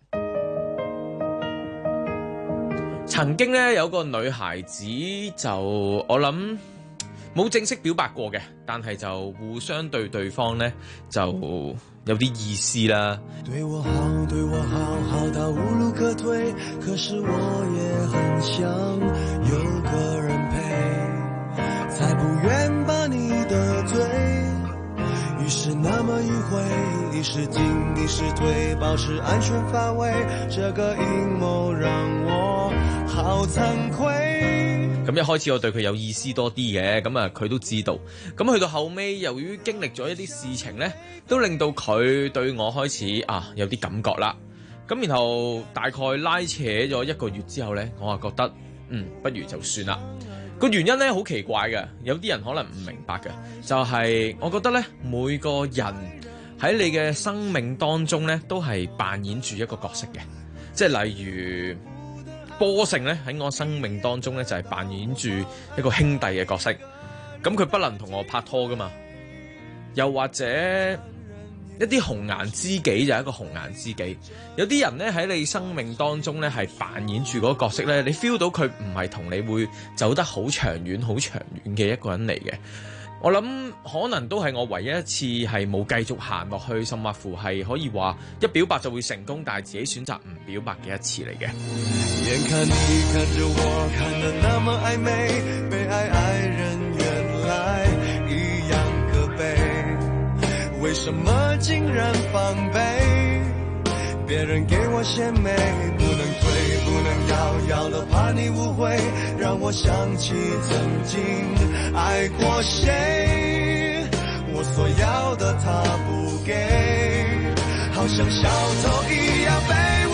曾經咧有個女孩子就我諗冇正式表白過嘅，但係就互相對對方咧就有啲意思啦。 對我好，對我好，好到無路可退，可是我也很想有個人陪，才不願把你得罪。於是那麼迂迴，你是進你是退，保持安全範圍，這個陰謀讓我好慚愧。 咁一開始我對佢有意思多啲嘅，咁啊佢都知道。咁去到後尾，由於經歷咗一啲事情呢，都令到佢對我開始有啲感覺啦。咁然後大概拉扯咗1個月之後呢，我覺得不如就算啦。個原因呢好奇怪嘅，有啲人可能唔明白嘅，就係我覺得呢，每個人喺你嘅生命當中呢，都係扮演住一個角色嘅，即係例如波成咧喺我生命當中咧就係扮演住一個兄弟嘅角色，咁佢不能同我拍拖噶嘛，又或者一啲紅顏知己就係一個紅顏知己，有啲人咧喺你生命當中咧係扮演住嗰個角色咧，你 feel 到佢唔係同你會走得好長遠嘅一個人嚟嘅。我諗可能都係我唯一一次係冇繼續行落去，甚或乎係可以話一表白就會成功，但係自己選擇唔表白嘅一次嚟嘅。 眼看你看着我看得那麼曖昧，被愛人原來一樣可悲，為什麼竟然防備？別人給我鮮美，不能追不能要得怕你誤會，讓我想起曾經愛過誰，我所要的他不給，好像小偷一樣卑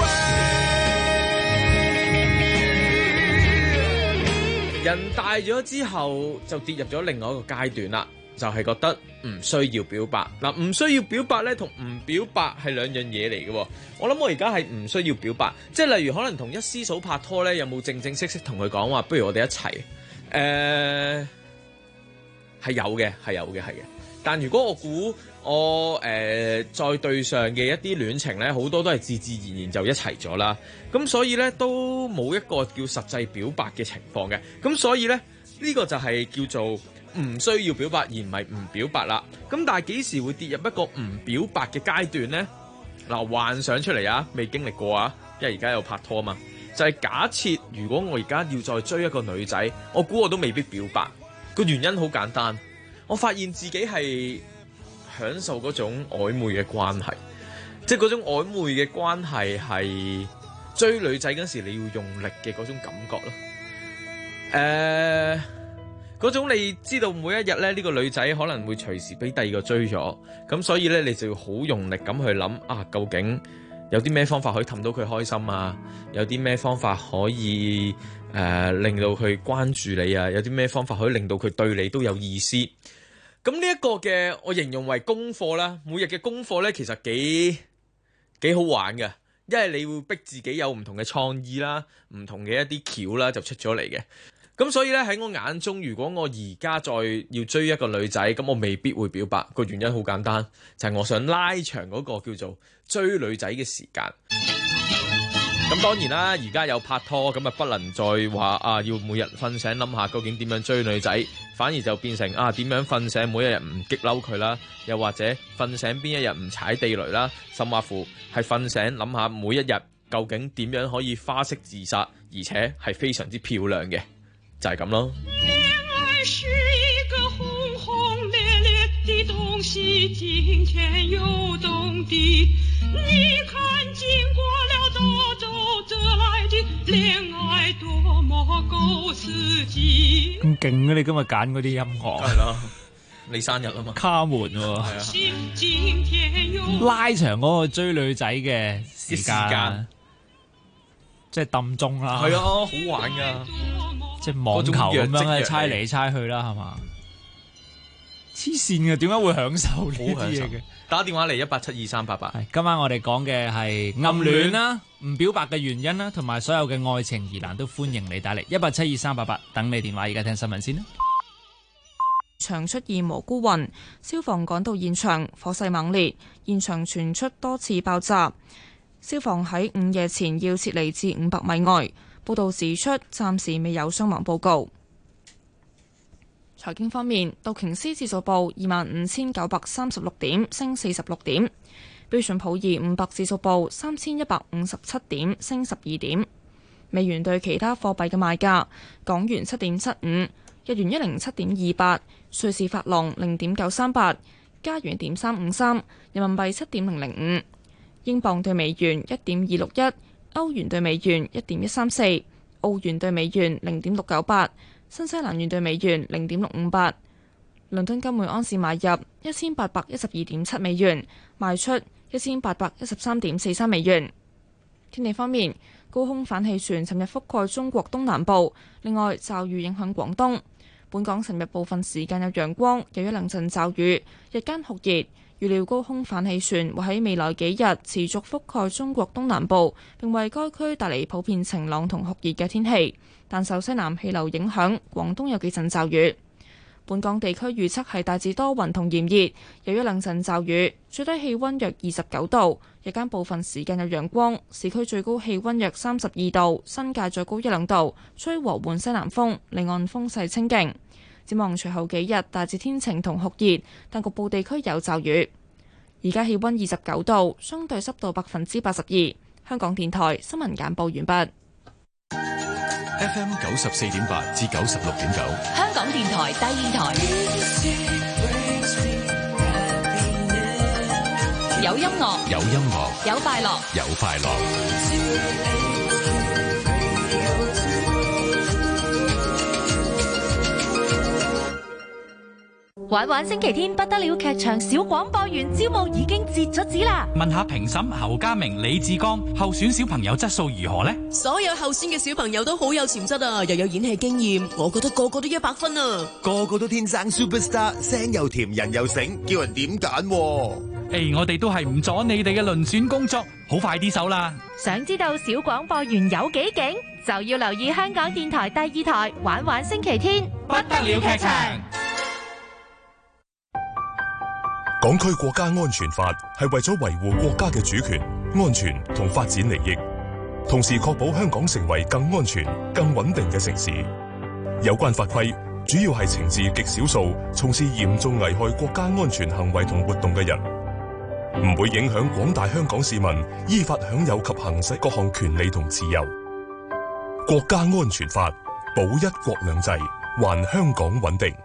微。 人大咗之後就跌入咗另外一個階段啦，就係覺得唔需要表白。嗱，唔需要表白咧，同唔表白係兩樣嘢嚟嘅。我諗我而家係唔需要表白，即係例如可能同一師嫂拍拖咧，有冇正正式式同佢講話，不如我哋一齊？係有嘅。但如果我估我再對上嘅一啲戀情咧，好多都係自自然然就一齊咗啦。咁所以咧都冇一個叫實際表白嘅情況嘅。咁所以咧呢個就係叫做唔需要表白而唔係唔表白啦。咁但係幾時會跌入一個唔表白嘅階段呢？嗱，幻想出嚟啊，未經歷過啊，因為而家有拍拖啊嘛。就係假設如果我而家要再追一個女仔，我估我都未必表白。個原因好簡單，我發現自己係享受嗰種曖昧嘅關係，即係嗰種曖昧嘅關係係追女仔嗰時你要用力嘅嗰種感覺咯。嗰種你知道每一日咧呢個女仔可能會隨時俾第二個追咗，咁所以咧你就要好用力咁去諗究竟有啲咩方法可以氹到佢開心啊？有啲咩方法可以令到佢關注你啊？有啲咩方法可以令到佢對你都有意思？咁呢一個嘅我形容為功課啦，每日嘅功課咧其實幾好玩嘅，因為你會逼自己有唔同嘅創意啦，唔同嘅一啲橋啦就出咗嚟嘅。咁所以咧喺我眼中，如果我而家再要追一個女仔，咁我未必會表白。個原因好簡單，就係我想拉長嗰個叫做追女仔嘅時間。 咁當然啦，而家有拍拖，咁啊不能再話啊要每日瞓醒諗下究竟點樣追女仔，反而就變成啊點樣瞓醒每一日唔激嬲佢啦，又或者瞓醒邊一日唔踩地雷啦，甚或乎係瞓醒諗下每一日究竟點樣可以花式自殺，而且係非常之漂亮嘅，就係咁咯。 是一個轟轟烈烈的東西，今天又凍的，你看經過了周周折來的戀愛，多麼夠刺激。 咁勁啊！你今日揀嗰啲音樂係啦，你生日啊嘛， 卡門喎，拉長嗰個追女仔嘅時間，即係揼鐘啦。 係啊，好玩㗎。 即係網球咁樣猜嚟猜去啦，係嘛？黐線嘅，點解會享受呢啲嘢嘅？ 打電話嚟1872388。 今晚我哋講嘅係暗戀啦，唔表白嘅原因啦，同埋所有嘅愛情疑難都歡迎你打嚟1872388，等你電話。而家聽新聞先啦。 場出現蘑菇雲，消防趕到現場，火勢猛烈，現場傳出多次爆炸，消防喺午夜前要撤離至500米外。報道指出，暫時未有傷亡報告。財經方面，道瓊斯指數報25,936點，升46點；標準普爾500指數報3157點，升12點。美元對其他貨幣嘅賣價：港元7.75，日元107.28，瑞士法郎0.938，加元0.353，人民幣7.005，英鎊對美元1.261。歐元對美元1.134，澳元對美元0.698，新西蘭元對美元0.658。倫敦金每盎司買入1812.7美元，賣出1813.43美元。天氣方面，高空反氣旋尋日覆蓋中國東南部，另外驟雨影響廣東。本港尋日部分時間有陽光，有一兩陣驟雨，日間酷熱。預料高空反氣旋會喺未來幾日持續覆蓋中國東南部，並為該區帶嚟普遍晴朗同酷熱嘅天氣。但受西南氣流影響，廣東有幾陣驟雨。本港地區預測係大致多雲同炎熱，有一兩陣驟雨，最低氣溫約29度，日間部分時間有陽光，市區最高氣溫約32度，新界再高一兩度，吹和緩西南風，離岸風勢清勁。展望隨後幾日大致天晴同酷熱，但局部地區有驟雨。而家氣溫29度，相對濕度82%。香港電台新聞簡報完畢。 FM 94.8至96.9， 香港電台第二台，有音樂， 有音樂， 有快樂， 有快樂。 玩玩星期天不得了劇場小廣播員招募已經截咗止啦！ 問下評審侯家明、李志剛候選小朋友質素如何呢？ 所有候選嘅小朋友都好有潛質啊，又有演戲經驗，我覺得個個都100分啊！ 個個都天生 superstar， 聲又甜，人又醒，叫人點揀？ 我哋都係唔阻你哋嘅輪選工作，好快啲手啦！ 想知道小廣播員有幾勁，就要留意香港電台第二台玩玩星期天不得了劇場。 港區國家安全法係為咗維護國家嘅主權、安全同發展利益，同時確保香港成為更安全、更穩定嘅城市。有關法規主要係懲治極少數從事嚴重危害國家安全行為同活動嘅人，唔會影響廣大香港市民依法享有及行使各項權利同自由。國家安全法保一國兩制，還香港穩定。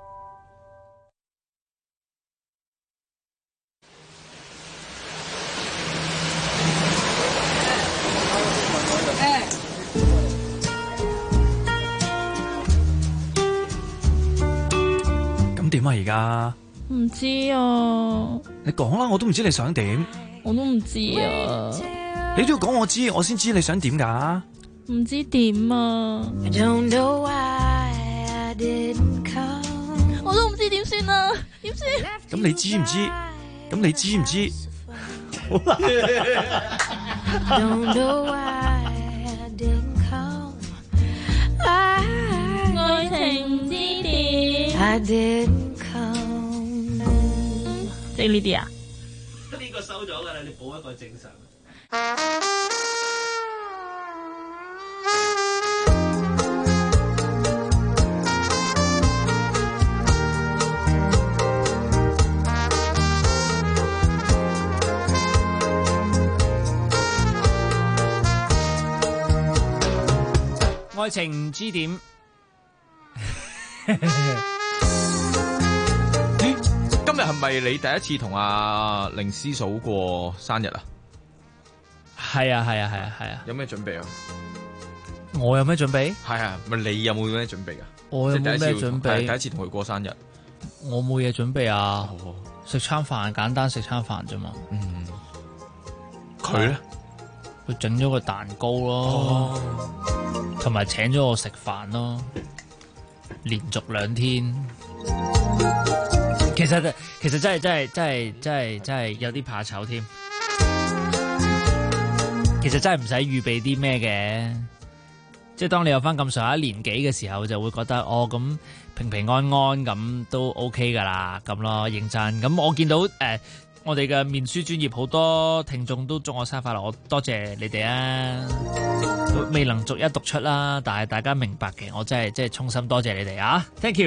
點啊而家？ 唔知啊。 你講啦，我都唔知你想點。 我都唔知啊。 你都要講我知，我先知你想點噶。 唔知點啊。我都唔知點算啊，點算？ 咁你知唔知？咁你知唔知？好啦。 愛情唔知點。即係呢啲啊？ 呢個收咗㗎啦，你補一個正常。 愛情唔知點。 今日係咪你第一次同阿凌師嫂過生日啊？ 係啊。 有咩準備啊？ 我有咩準備？ 係啊，咪你有冇咩準備啊？ 我有冇咩準備？ 第一次同佢過生日， 我冇嘢準備啊，食餐飯，簡單食餐飯啫嘛。 佢咧？ 佢整咗個蛋糕咯，同埋請咗我食飯咯，連續2天。其實真係有啲怕醜添。其實真係唔使預備啲咩嘅，即係當你有翻咁上下年紀嘅時候，就會覺得咁平平安安咁都 OK 噶啦，咁咯，認真。咁我見到我哋嘅面書專頁好多聽眾都祝我生日快樂，我多謝你哋啊！未能逐一讀出啦，但係大家明白嘅，我真係衷心多謝你哋啊 ！Thank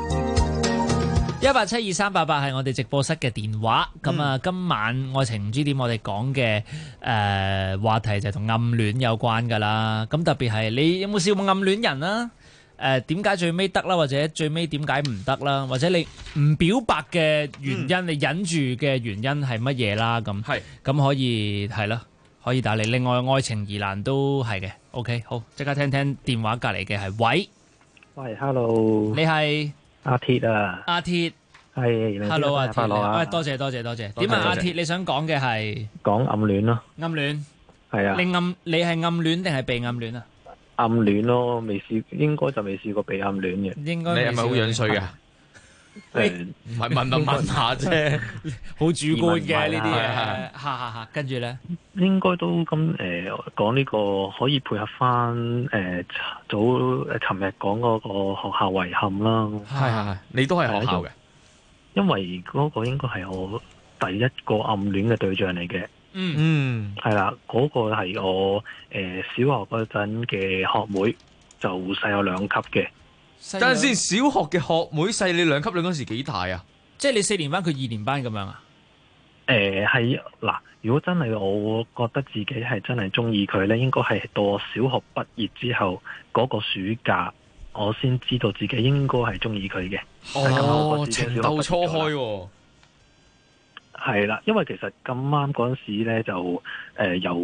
you。1872388係我哋直播室嘅電話，咁今晚愛情唔知點，我哋講嘅話題就係同暗戀有關噶啦。咁特別係你有冇試過暗戀人啊？點解最尾得啦，或者最尾點解唔得啦，或者你唔表白嘅原因，你忍住嘅原因係乜嘢啦？咁可以係啦，可以打嚟。另外愛情疑難都係嘅。OK， 好，即刻聽聽電話隔離嘅係喂 ，hello， 你係阿鐵啊？ 阿鐵係 ，hello 阿鐵啊， 多謝。點啊？阿鐵，你想講嘅係講暗戀咯？ 暗戀係啊？ 你係暗戀定係被暗戀啊？ 暗戀咯，未試，應該就未試過被暗戀嘅。 應該你係咪好樣衰噶？唔係問下啫， 好主觀嘅呢啲嘢。下，跟住咧， 應該都咁講呢個可以配合翻尋日講嗰個學校遺憾啦。 係，你都係學校嘅， 因為嗰個應該係我第一個暗戀嘅對象嚟嘅。係啦，嗰個係我小學嗰陣嘅學妹，就細我2級嘅。 等陣先，小學嘅學妹細你2級，你嗰時幾大啊？ 即係你4年班，佢2年班咁樣啊？ 係嗱，如果真係我覺得自己係真係中意佢咧，應該係到我小學畢業之後嗰個暑假，我先知道自己應該係中意佢嘅。 情竇初開喎。 係啦，因為其實咁啱嗰陣時咧，就由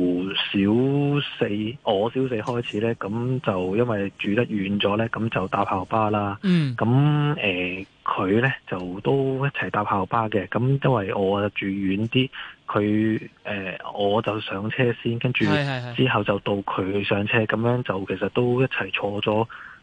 我小四開始咧，咁就因為住得遠咗咧，咁就搭校巴啦。咁佢咧就都一齊搭校巴嘅。咁因為我住遠啲，佢我就上車先，跟住之後就到佢上車，咁樣就其實都一齊坐咗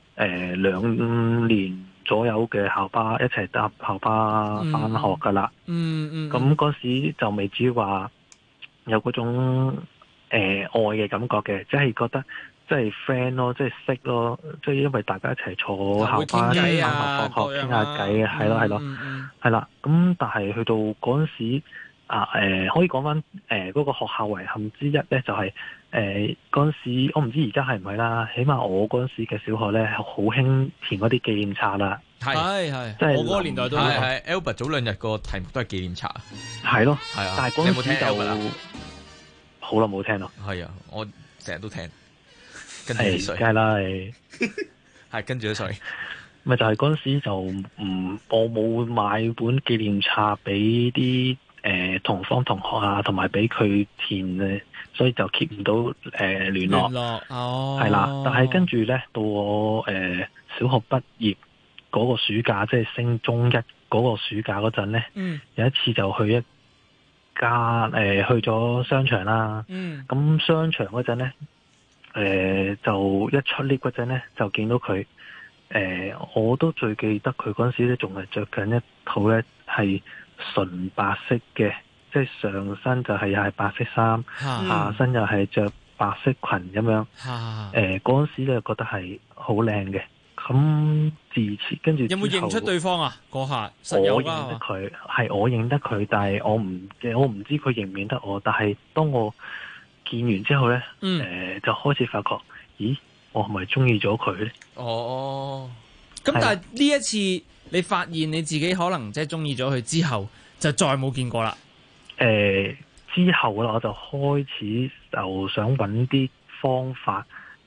2年左右嘅校巴，一齊搭校巴返學噶啦。咁嗰時就未至於話有嗰種愛嘅感覺嘅，即係覺得即係 friend 咯，即係識咯，即係因為大家一齊坐校巴一齊返學放學傾下偈，係咯，係啦。咁但係去到嗰陣時可以講翻嗰個學校遺憾之一咧，就係嗰陣時，我唔知而家係唔係啦，起碼我嗰陣時嘅小學咧，好興填嗰啲紀念冊啦。 係， 即係我嗰個年代都係。Albert 早2日個題目都係紀念冊。係咯， 係啊。 但係嗰陣時就好耐冇聽咯。 係啊，我成日都聽。跟住啲水。 梗係啦， 係跟住啲水。 咪就係嗰陣時就我冇買本紀念冊俾啲同方同學啊，同埋俾佢填咧，所以就 keep 唔到聯絡。係啦，但係跟住咧，到我小學畢業嗰個暑假，即係升中1嗰個暑假嗰陣咧，有一次就去一家去咗商場啦。咁商場嗰陣咧，就一出 lift 嗰陣咧，就見到佢。我都最記得佢嗰陣時咧，仲係着緊一套咧係純白色嘅，即係上身就係又係白色衫，下身又係着白色裙咁樣。嗰陣時咧覺得係好靚嘅。咁自此跟住有冇認出對方啊？嗰下我認得佢，係我認得佢，但係我唔知佢認唔認得我。但係當我見完之後咧，就開始發覺，咦？我係咪中意咗佢咧？ 咁但係呢一次你發現你自己可能即係中意咗佢之後，就再冇見過啦。 之後啦，我就開始就想揾啲方法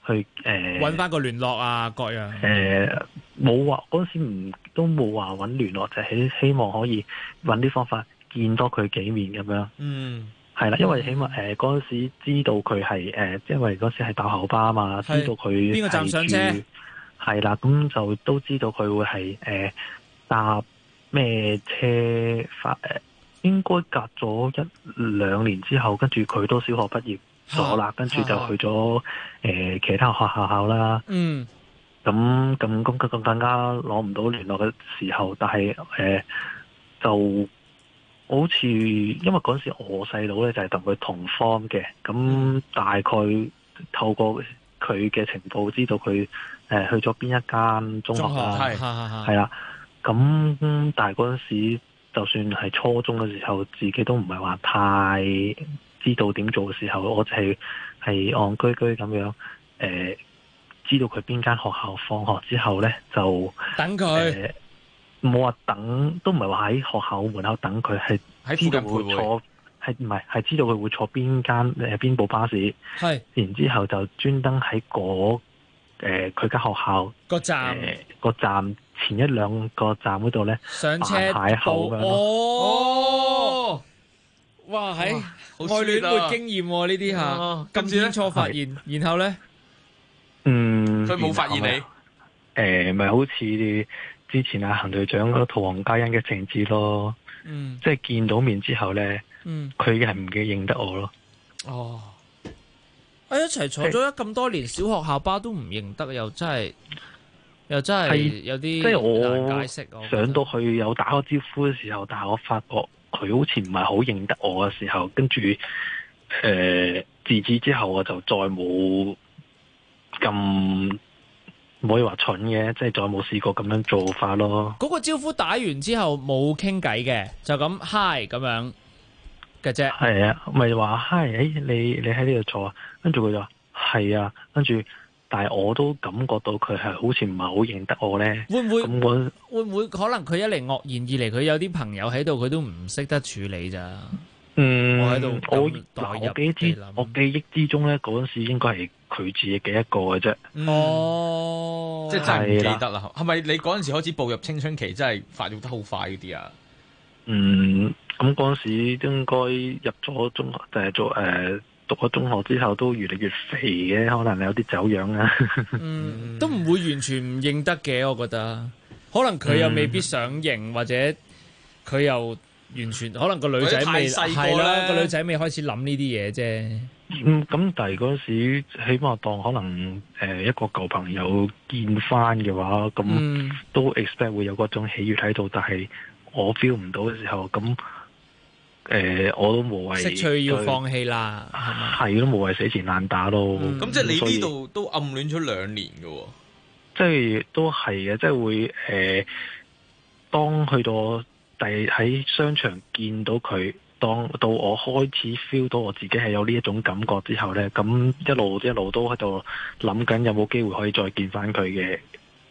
去揾翻個聯絡啊，各樣。 冇話嗰陣時都冇話揾聯絡，就係希望可以揾啲方法見多佢幾面咁樣。係啦，因為起碼嗰陣時知道佢係因為嗰時係搭校巴啊嘛，知道佢邊個站上車。 係啦，咁就都知道佢會係搭咩車翻應該隔咗1-2年之後，跟住佢都小學畢業咗啦，跟住就去咗其他學校啦。咁更加攞唔到聯絡嘅時候，但係就好似因為嗰陣時我細佬咧就係同佢同方嘅，咁大概透過佢嘅情報知道佢去咗邊一間中學啦，係啦。咁但係嗰陣時就算係初中嘅時候，自己都唔係話太知道點做嘅時候，我就係戇居居咁樣知道佢邊間學校放學之後咧就等佢。 冇話等，都唔係話喺學校門口等佢，係知道會坐，係知道佢會坐邊部巴士，然之後就專登喺佢間學校個站個站前1-2個站嗰度咧上車邂逅嘅哦，哇喺愛戀會經驗喎呢啲下，咁先初發現，然後咧， 佢冇發現你， 咪好似之前行隊長嗰套黃嘉欣嘅情節咯，即係見到面之後咧，佢係唔記得認得我咯。 哦，一齊坐咗咁多年小學校巴都唔認得，又真係有啲即係難解釋。 我上到去有打個招呼嘅時候，但係我發覺佢好似唔係好認得我嘅時候，跟住自此之後我就再冇咁。唔可以話蠢嘅，即係再冇試過咁樣做法咯。 嗰個招呼打完之後冇傾偈嘅，就咁 hi 咁樣嘅啫。 係啊，咪話 hi， 你喺呢度坐啊？跟住佢就話係啊，跟住但係我都感覺到佢係好似唔係好認得我咧。 會唔會可能佢一嚟愕然，二嚟佢有啲朋友喺度，佢都唔識得處理咋？我喺度我記憶之中咧，嗰陣時應該係佢自己嘅一個嘅啫。 即係真係唔記得啦。係咪你嗰陣時開始步入青春期，真係發育得好快嗰啲啊？ 咁嗰陣時應該入咗中學，就係讀咗中學之後都越嚟越肥嘅，可能有啲走樣啊。 都唔會完全唔認得嘅，我覺得。可能佢又未必想認，或者佢又。完全可能個女仔未係啦，個女仔未開始諗呢啲嘢啫。 咁但係嗰時起碼當可能一個舊朋友見翻嘅話，咁都 expect 會有嗰種喜悅喺度。但係我 feel 唔到嘅時候，咁我都無謂識趣要放棄啦， 係都無謂死纏爛打咯。 咁即係你呢度都暗戀咗2年嘅， 即係都係嘅，即係會當去到。但係喺商場見到佢，當到我開始 feel 到我自己係有呢一種感覺之後呢，咁一路都喺度諗緊有冇機會可以再見翻佢嘅。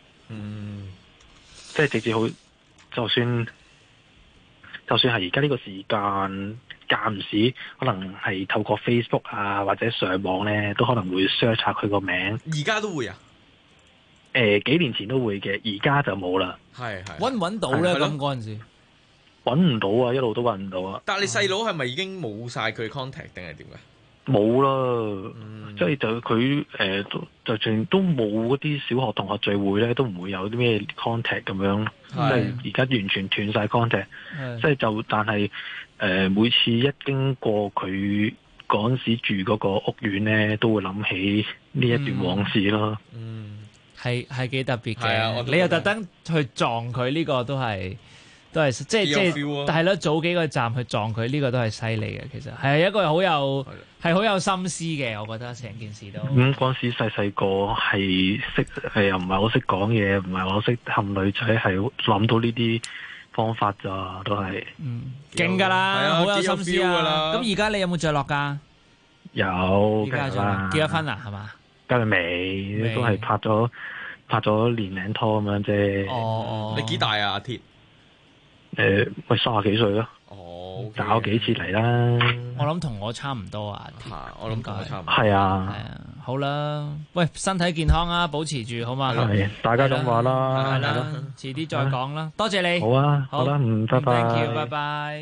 即係直至好，就算係而家呢個時間間唔時，可能係透過 Facebook 啊或者上網呢，都可能會 search 下佢個名。 而家都會啊？ 幾年前都會嘅，而家就冇啦。 係揾唔揾到呢？咁嗰陣時？ 揾唔到啊！一路都揾唔到啊！ 但係你細佬係咪已經冇晒佢 contact 定係點嘅？ 冇啦，即係就佢就算都冇嗰啲小學同學聚會咧，都唔會有啲咩 contact 咁樣，即係而家完全斷晒 contact。即係但係每次一經過佢嗰陣時住嗰個屋苑咧，都會諗起呢一段往事咯。 係幾特別嘅。你又特登去撞佢，呢個都係即係係咯，早幾個站去撞佢，呢個都係犀利嘅。其實係一個好有心思嘅，我覺得成件事都。 嗰陣時細個係識又唔係好識講嘢，唔係好識氹女仔，係諗到呢啲方法咋，都係。 勁㗎啦，好有心思啊！咁而家你有冇着落㗎？ 有， 而家結咗婚啦，係嘛？ 梗係未，都係拍咗年零拖咁樣啫。 你幾大啊？阿鐵？ 咪30幾歲咯。搞幾次嚟啦。 我諗同我差唔多啊。 我諗同我差唔多。 係啊。 好啦，喂，身體健康啊，保持住好嘛？ 係，大家咁話啦， 係啦，遲啲再講啦，多謝你。 好啊，好啦，拜拜。 Thank you，拜拜。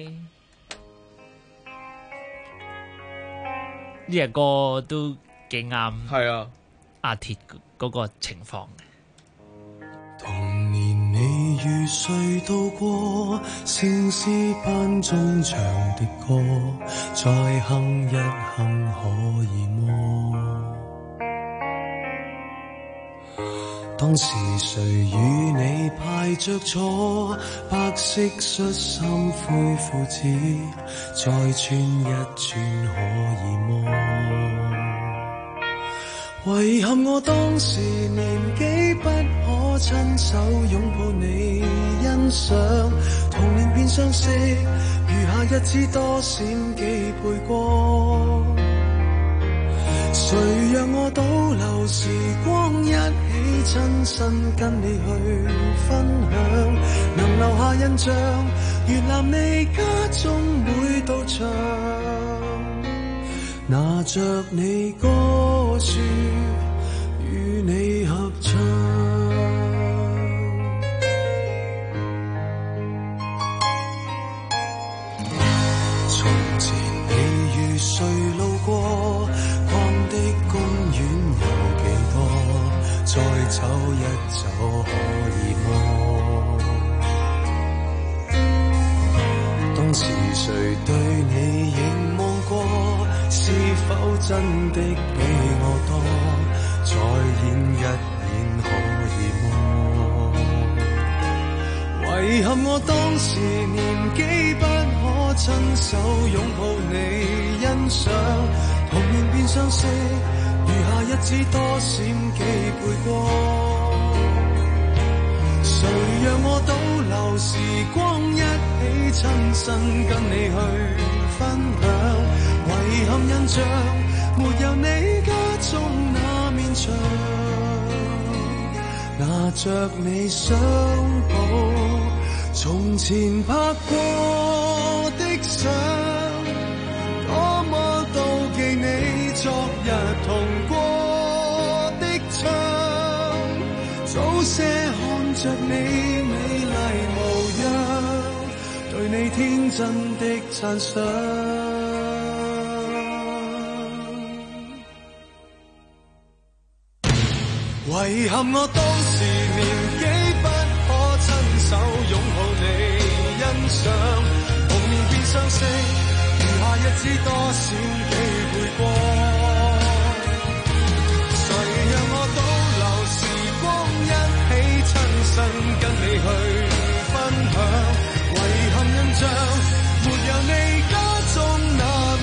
呢隻歌都幾啱， 係啊， 阿鐵嗰個情況。 童年你與誰度過，聖詩班中唱的歌，再哼一哼可以麼？當時誰與你排着坐，白色恤衫灰褲子，再穿一穿可以麼？遺憾我當時年紀不可親手擁抱你欣賞，童年變相識，餘下日子多閃幾倍光。誰讓我倒流時光，一起親身跟你去分享，能留下印象，閱覽你家中每道牆，拿着你歌書與你合唱。從前你與誰路過，逛的公園有幾多，再走一走可以麼？當時誰對你凝望過，是否真的比我多？再演一演可以麼？遺憾我當時年紀不可親手擁抱你欣賞，童年變相識，餘下日子多閃幾倍光。誰讓我倒流時光，一起親身跟你去分享，遺憾印象沒有你家中那面牆，拿着你相簿，從前拍過的相，多麼妒忌你昨日同過的窗，早些看着你美麗模樣，對你天真的讚賞。遺憾我當時年紀不可親手擁抱你欣賞，童年變相識，餘下日子多閃幾倍光。誰讓我倒流時光，一起親身跟你去分享，遺憾印象沒有你家中那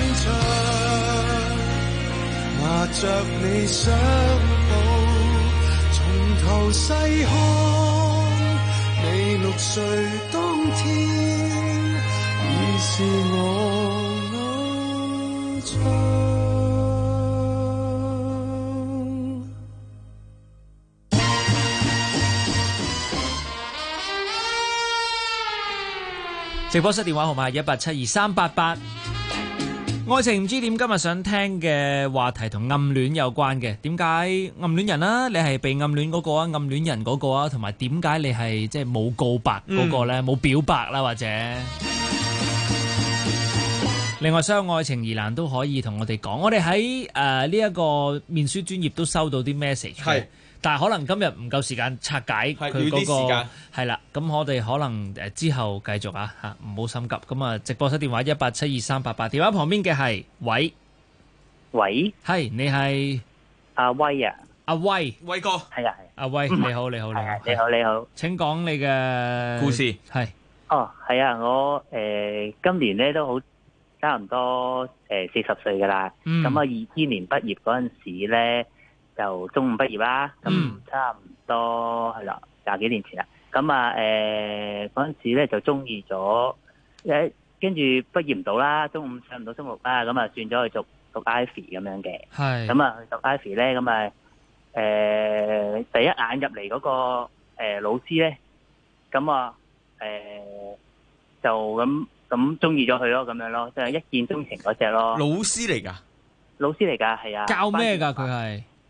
面牆，拿着你相簿頭細看你6歲當天，已是我偶像。 直播室電話號碼係1872388。愛情唔知點今日想聽嘅話題同暗戀有關嘅，點解暗戀人啦？你係被暗戀嗰個啊，暗戀人嗰個啊，同埋點解你係即係冇告白嗰個咧，冇表白啦或者？另外所有愛情疑難都可以同我哋講，我哋喺呢一個面書專頁都收到啲 message 嘅。但係可能今日唔夠時間拆解佢嗰個係啦，咁我哋可能之後繼續啊嚇，唔好心急。咁啊，直播室電話1872388，電話旁邊嘅係喂，係你係阿威啊？ 阿威哥係啊， 阿威你好你好你好你好，請講你嘅故事係。 哦，係啊，我今年咧都好差唔多40歲噶啦，咁啊2000年畢業嗰陣時咧。就中五畢業啦，咁差唔多係啦，20幾年前啦。咁啊嗰陣時咧就中意咗，跟住畢業唔到啦，中五上唔到中六啦，咁啊轉咗去讀 Ivy 咁樣嘅。係。咁啊去讀 Ivy 咧，咁啊第一眼入嚟嗰個老師咧，咁啊就咁中意咗佢咯，咁樣咯，即係一見鍾情嗰隻咯。 老師嚟㗎？ 老師嚟㗎，係啊。 教咩㗎佢係？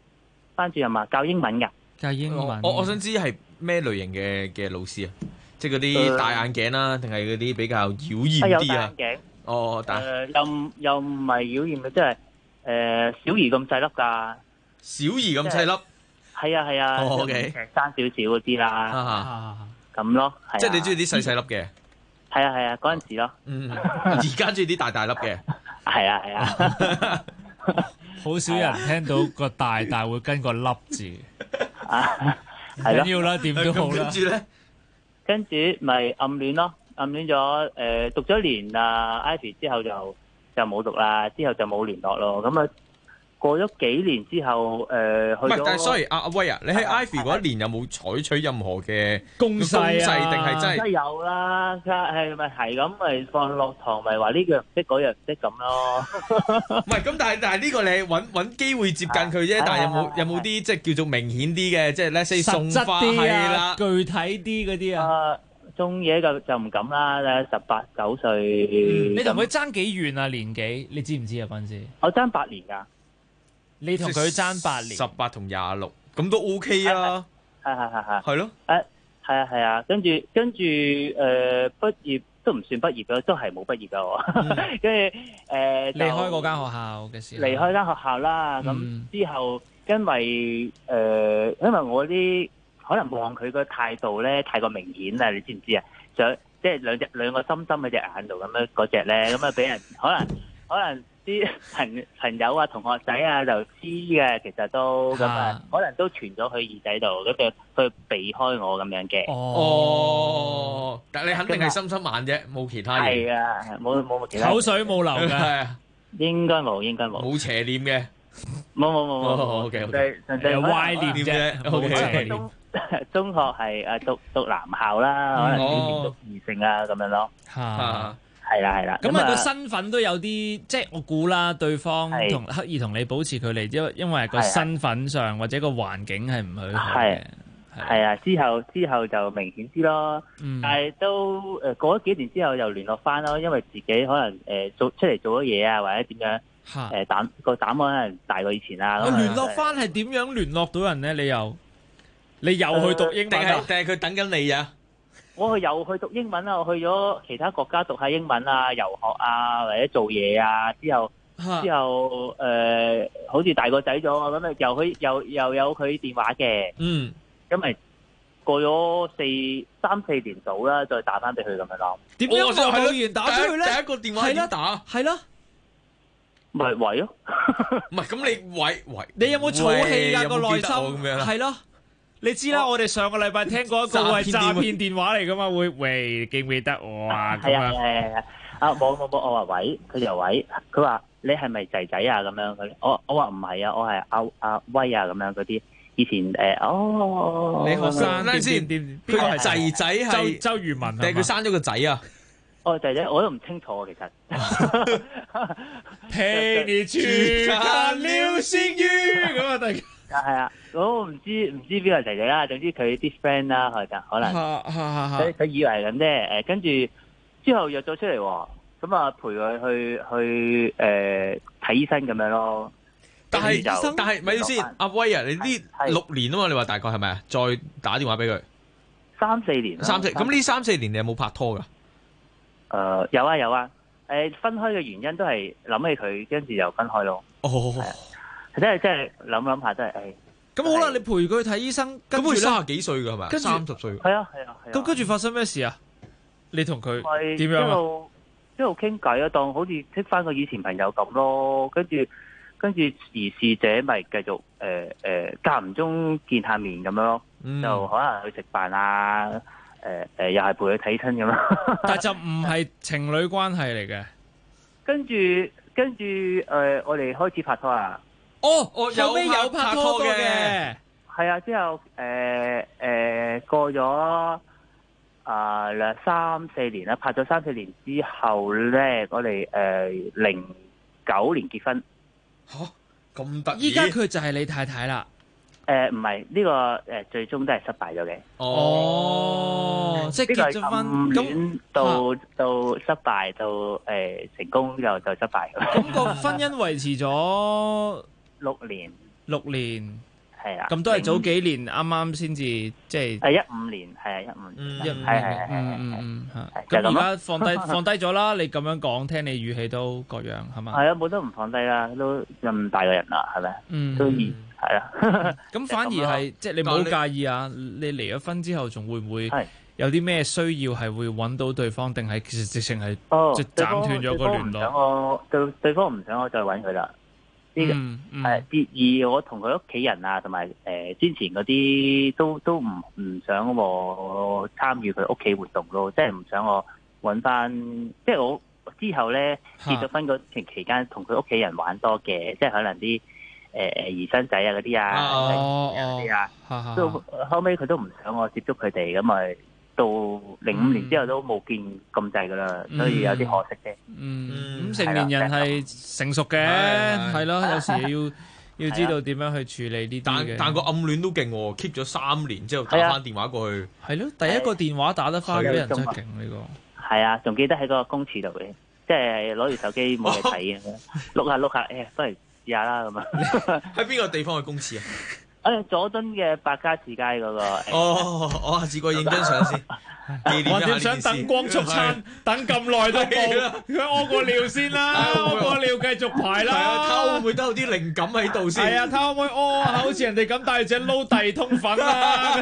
班主任啊，教英文㗎。 教英文。 我想知係咩類型嘅老師啊？即係嗰啲戴眼鏡啦，定係嗰啲比較妖豔啲啊？ 有戴眼鏡。 哦， 又唔係妖豔嘅，即係小兒咁細粒㗎。 小兒咁細粒。 係啊。 OK。 生少少嗰啲啦。咁咯。 即係你中意啲細細粒嘅。 係啊，嗰陣時咯。 而家中意啲大大粒嘅。 係啊。 好少人聽到個大會跟個粒字。 係咯。 緊要啦，點都好啦。 跟住咧， 跟住咪暗戀咯，暗戀咗讀咗一年Ivy 之後就冇讀啦，之後就冇聯絡咯。咁啊過咗幾年之後去咗。唔係， 但係 sorry 阿威啊，你喺 Ivy 嗰一年有冇採取任何嘅攻勢啊？ 定係真係有啦，係咁咪放落堂咪話呢樣唔識嗰樣唔識咁咯。 唔係咁，但係呢個你揾機會接近佢啫。但係有冇啲即係叫做明顯啲嘅，即係 let's say 送花係啦， 具體啲嗰啲啊？ 中嘢就唔敢啦，18、9歲。 你同佢爭幾遠啊？年紀你知唔知啊？嗰陣時我爭8年㗎。 你同佢爭8年 ，18同26，咁都 OK 啊。係咯。 係啊，跟住畢業都唔算畢業嘅，都係冇畢業㗎。跟住離開嗰間學校嘅時候。 離開間學校啦，咁之後因為我啲可能望佢個態度咧太過明顯啦，你知唔知啊？即係兩個深深喺隻眼度咁樣嗰隻咧，咁啊俾人可能啲朋友啊、同學仔啊就知嘅，其實都咁啊，可能都傳咗去耳仔度，咁就去避開我咁樣嘅。 哦，但係你肯定係深深眼啫，冇其他嘢。 係啊，冇其他。 口水冇流㗎。 應該冇。 冇邪念嘅。 冇。 OK。 有歪念啫。OK。 中學係讀男校啦，可能讀異性啊咁樣咯。係啦。 咁啊個身份都有啲，即係我估啦，對方刻意同你保持距離，因為個身份上或者個環境係唔許可嘅。 係啊，之後就明顯啲咯。但係都過咗幾年之後又聯絡翻咯，因為自己可能出嚟做咗嘢啊，或者點樣個膽可能大過以前啊。 聯絡翻係點樣聯絡到人咧？你又去讀英文啊？ 定係佢等緊你啊？ 我又去讀英文啦，我去咗其他國家讀下英文啊，遊學啊，或者做嘢啊。之後好似大個仔咗，咁啊又有佢電話嘅。咁咪過咗3、4年到啦，再打翻俾佢咁樣咯。 點樣就係完打出去咧？ 第一個電話點打？ 係咯， 咪喂咯。 唔係咁你喂， 你有冇儲氣㗎個內心？係咯。你知啦，我哋上個禮拜聽過一個係詐騙電話嚟噶嘛，喂記唔記得我啊？ 係啊，冇，我話喂，佢就喂，佢話你係咪仔仔啊？咁樣我話唔係啊，我係阿威啊咁樣嗰啲。以前你學生等先，邊個係仔仔係周渝民定係佢生咗個仔啊？ 仔仔我都唔清楚其實。 陪你去看流星雨咁啊！ 係啊，我唔知邊個仔仔啦，總之佢啲 friend 啦，可能，佢以為係咁啫。跟住之後約咗出嚟喎，咁啊陪佢去睇醫生咁樣咯。 但係咪先？阿威啊，你呢6年啊嘛？你話大概係咪啊？再打電話俾佢 3、4年。 咁呢3、4年你有冇拍拖噶？ 有啊。分開嘅原因都係諗起佢，跟住就分開咯。真係諗下真係咁好啦，你陪佢睇醫生， 咁佢30幾歲㗎係咪？30歲。 係啊。 咁跟住發生咩事啊？你同佢點樣啊？ 一路傾偈啊，當好似識翻個以前朋友咁咯。跟住如是者咪繼續間唔中見下面咁樣咯。就可能去食飯啊，又係陪佢睇親咁咯。 但就唔係情侶關係嚟嘅。 跟住我哋開始拍拖啊。 有拍拖嘅， 係啊，之後過咗2、3、4年啦，拍咗3、4年之後咧，我哋09年結婚。 咁突然？ 依家佢就係你太太啦。 唔係呢個最終都係失敗咗嘅。 即係結咗婚， 咁到失敗到成功就失敗。 咁個婚姻維持咗6年， 係啦。 咁都係早幾年啱啱先至即係。 15年，係啊15年，係咁而家放低咗啦，你咁樣講，聽你語氣都各樣係嘛？ 係啊，冇得唔放低啦，都咁大個人啦，係咪？都係啊。 咁反而係即係你唔好介意啊！你離咗婚之後，仲會唔會有啲咩需要係會揾到對方，定係其實直情係即係斬斷咗個聯絡？ 對方唔想我再揾佢啦。而我同佢屋企人啊，同埋之前嗰啲都唔想我參與佢屋企活動咯，即係唔想我揾翻，即係我之後咧結咗婚嗰段期間，同佢屋企人玩多嘅，即係可能啲姨甥仔啊嗰啲啊，都後尾佢都唔想我接觸佢哋，咁咪到05年之後都冇見咁滯噶啦，所以有啲可惜嘅。 咁成年人係成熟嘅，係咯，有時要知道點樣去處理呢啲嘅。 但個暗戀都勁喎，keep 咗3年之後打翻電話過去。 係咯，第一個電話打得翻俾人真係勁呢個。 係啊，仲記得喺嗰個公廁度嘅，即係攞住手機冇嘢睇嘅，碌下，不如試下啦咁啊！ 喺邊個地方嘅公廁啊？ 佐敦嘅百家士街嗰個。 我下次過影張相先，紀念一下呢件事。 我點想等光速餐，等咁耐都冇，佢屙個尿先啦，屙個尿繼續排啦。 睇下會唔會都有啲靈感喺度先？ 係啊，睇下會唔會屙好似人哋咁帶隻撈第二通粉啊！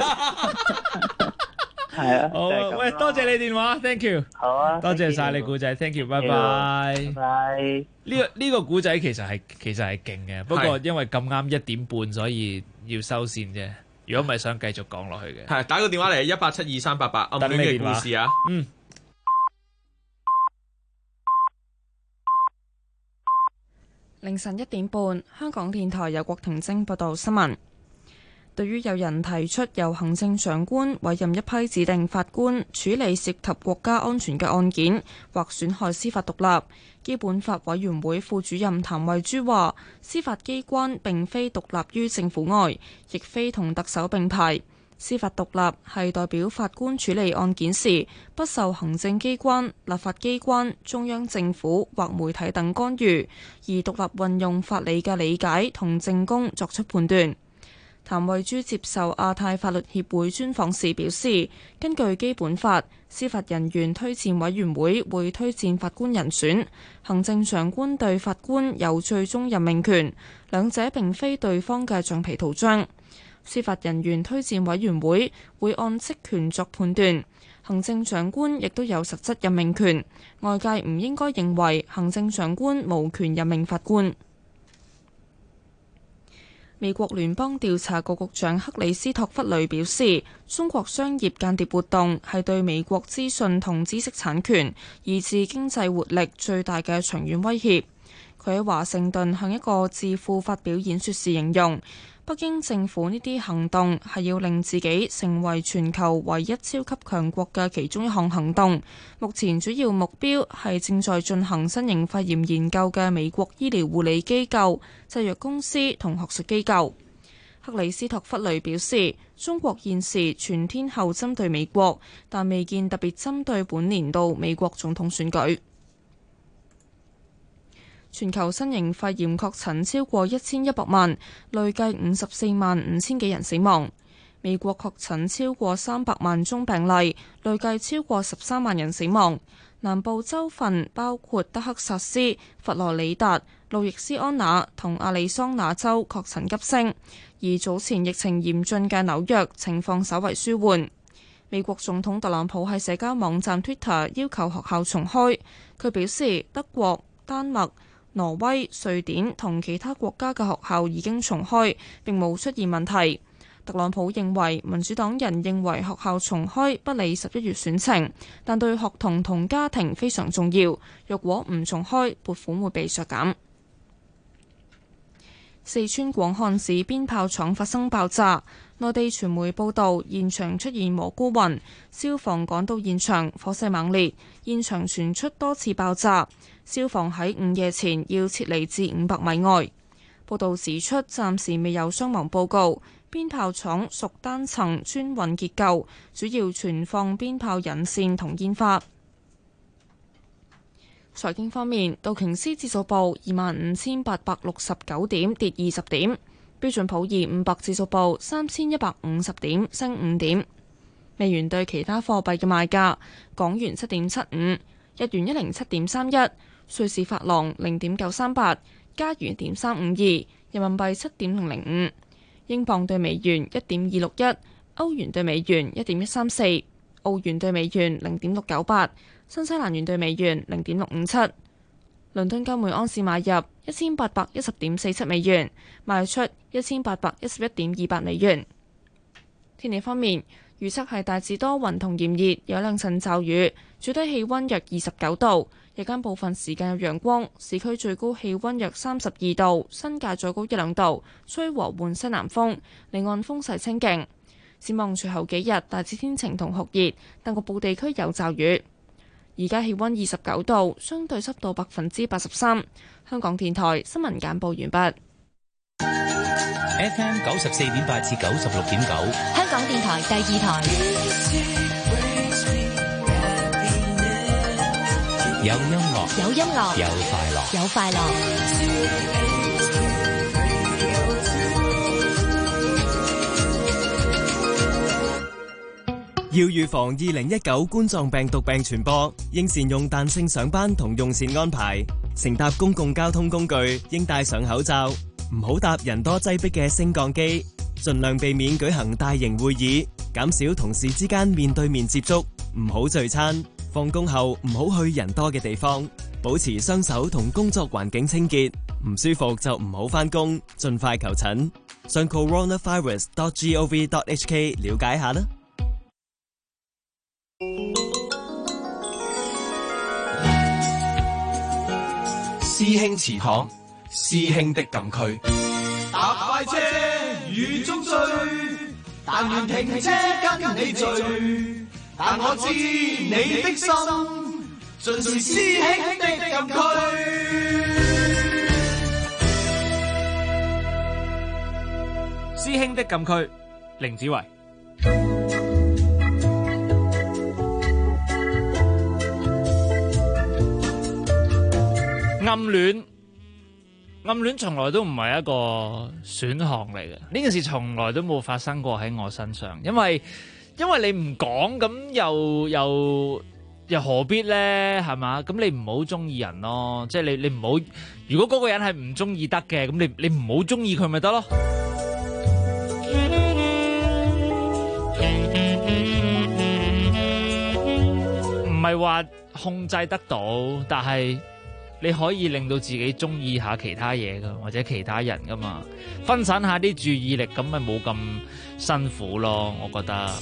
係啊， 好啊，喂，多謝你電話 ，thank you。 好啊， 多謝晒你故仔 ，thank you，拜拜。 拜。 呢個故仔其實係勁嘅，不過因為咁啱1點半，所以要收線啫。如果唔係想繼續講落去嘅， 係打個電話嚟1872388暗戀嘅故事啊。 凌晨1點半，香港電台由郭婷晶報道新聞。對於有人提出由行政長官委任一批指定法官處理涉及國家安全嘅案件，或損害司法獨立，基本法委員會副主任譚惠珠話：司法機關並非獨立於政府外，亦非同特首並排。司法獨立係代表法官處理案件時不受行政機關、立法機關、中央政府或媒體等干預，而獨立運用法理嘅理解同證供作出判斷。譚惠珠接受亞太法律協會專訪時表示，根據基本法，司法人員推薦委員會會推薦法官人選，行政長官對法官有最終任命權，兩者並非對方嘅橡皮圖章。司法人員推薦委員會會按職權作判斷，行政長官亦都有實質任命權，外界唔應該認為行政長官無權任命法官。美國聯邦調查局局長克里斯托弗雷表示，中國商業間諜活動係對美國資訊同知識產權以至經濟活力最大嘅長遠威脅。佢喺華盛頓向一個智庫發表演說時形容，北京政府呢啲行動係要令自己成為全球唯一超級強國嘅其中一項行動。目前主要目標係正在進行新型肺炎研究嘅美國醫療護理機構、製藥公司同學術機構。克里斯托弗雷表示，中國現時全天候針對美國，但未見特別針對本年度美國總統選舉。全球新型肺炎確診超過1100萬，累計54萬5千幾人死亡。美國確診超過300萬宗病例，累計超過13萬人死亡。南部州份包括德克薩斯、佛羅里達、路易斯安那同亞利桑那州確診急升，而早前疫情嚴峻嘅紐約情況稍為舒緩。美國總統特朗普喺社交網站 Twitter 要求學校重開，佢表示德國、丹麥、挪威、瑞典同其他國家嘅學校已經重開，並冇出現問題。特朗普認為民主黨人認為學校重開不利11月選情，但對學童同家庭非常重要。若果唔重開，撥款會被削減。四川廣漢市鞭炮廠發生爆炸，內地傳媒報道現場出現蘑菇雲，消防趕到現場，火勢猛烈，現場傳出多次爆炸，消防喺午夜前要撤離至500米外。報道指出，暫時未有傷亡報告。鞭炮廠屬單層專運結構，主要存放鞭炮引線同煙花。財經方面，道瓊斯指數報25,869點，跌20點； 標準普爾500指數報3150點，升5點。美元對其他貨幣嘅賣價：港元7.75，日元107.31，瑞士法郎0.938，加元1.352，人民幣7.005，英鎊對美元1.261，歐元對美元1.134，澳元對美元0.698，新西蘭元對美元0.657。倫敦金每安士買入1810.47美元，賣出1811.28美元。天氣方面，預測係大致多雲同炎熱，有兩陣驟雨，最低氣溫約29度，日間部分時間有陽光，市區最高氣溫約32度，新界再高1-2度，吹和緩西南風，離岸風勢清勁。展望隨後幾日大致天晴同酷熱，但局部地區有驟雨。而家氣溫29度，相對濕度83%。香港電台新聞簡報完畢。 FM 94.8至96.9， 香港電台第2台。 有音樂， 有音樂， 有快樂， 有快樂。 要預防2019冠狀病毒病傳播，應善用彈性上班同用膳安排。乘搭公共交通工具應戴上口罩，唔好搭人多擠迫嘅升降機，盡量避免舉行大型會議，減少同事之間面對面接觸，唔好聚餐。放工後唔好去人多嘅地方，保持雙手同工作環境清潔。唔舒服就唔好返工，盡快求診。上 coronavirus.gov.hk 了解下啦。 師兄祠堂，師兄的禁區。 搭快車雨中追，但願停車跟你聚。但我知你的心，盡是師兄的禁區。 師兄的禁區，凌子維。暗戀從來都唔係一個選項嚟嘅，呢件事從來都冇發生過喺我身上，因為你唔講咁又何必呢？係嘛？咁你唔好中意人咯，即係你唔好，如果嗰個人係唔中意得嘅，咁你唔好中意佢咪得咯。唔係話控制得到，但係你可以令到自己中意下其他嘢噶，或者其他人噶嘛，分散下啲注意力，咁咪冇咁辛苦咯。我覺得，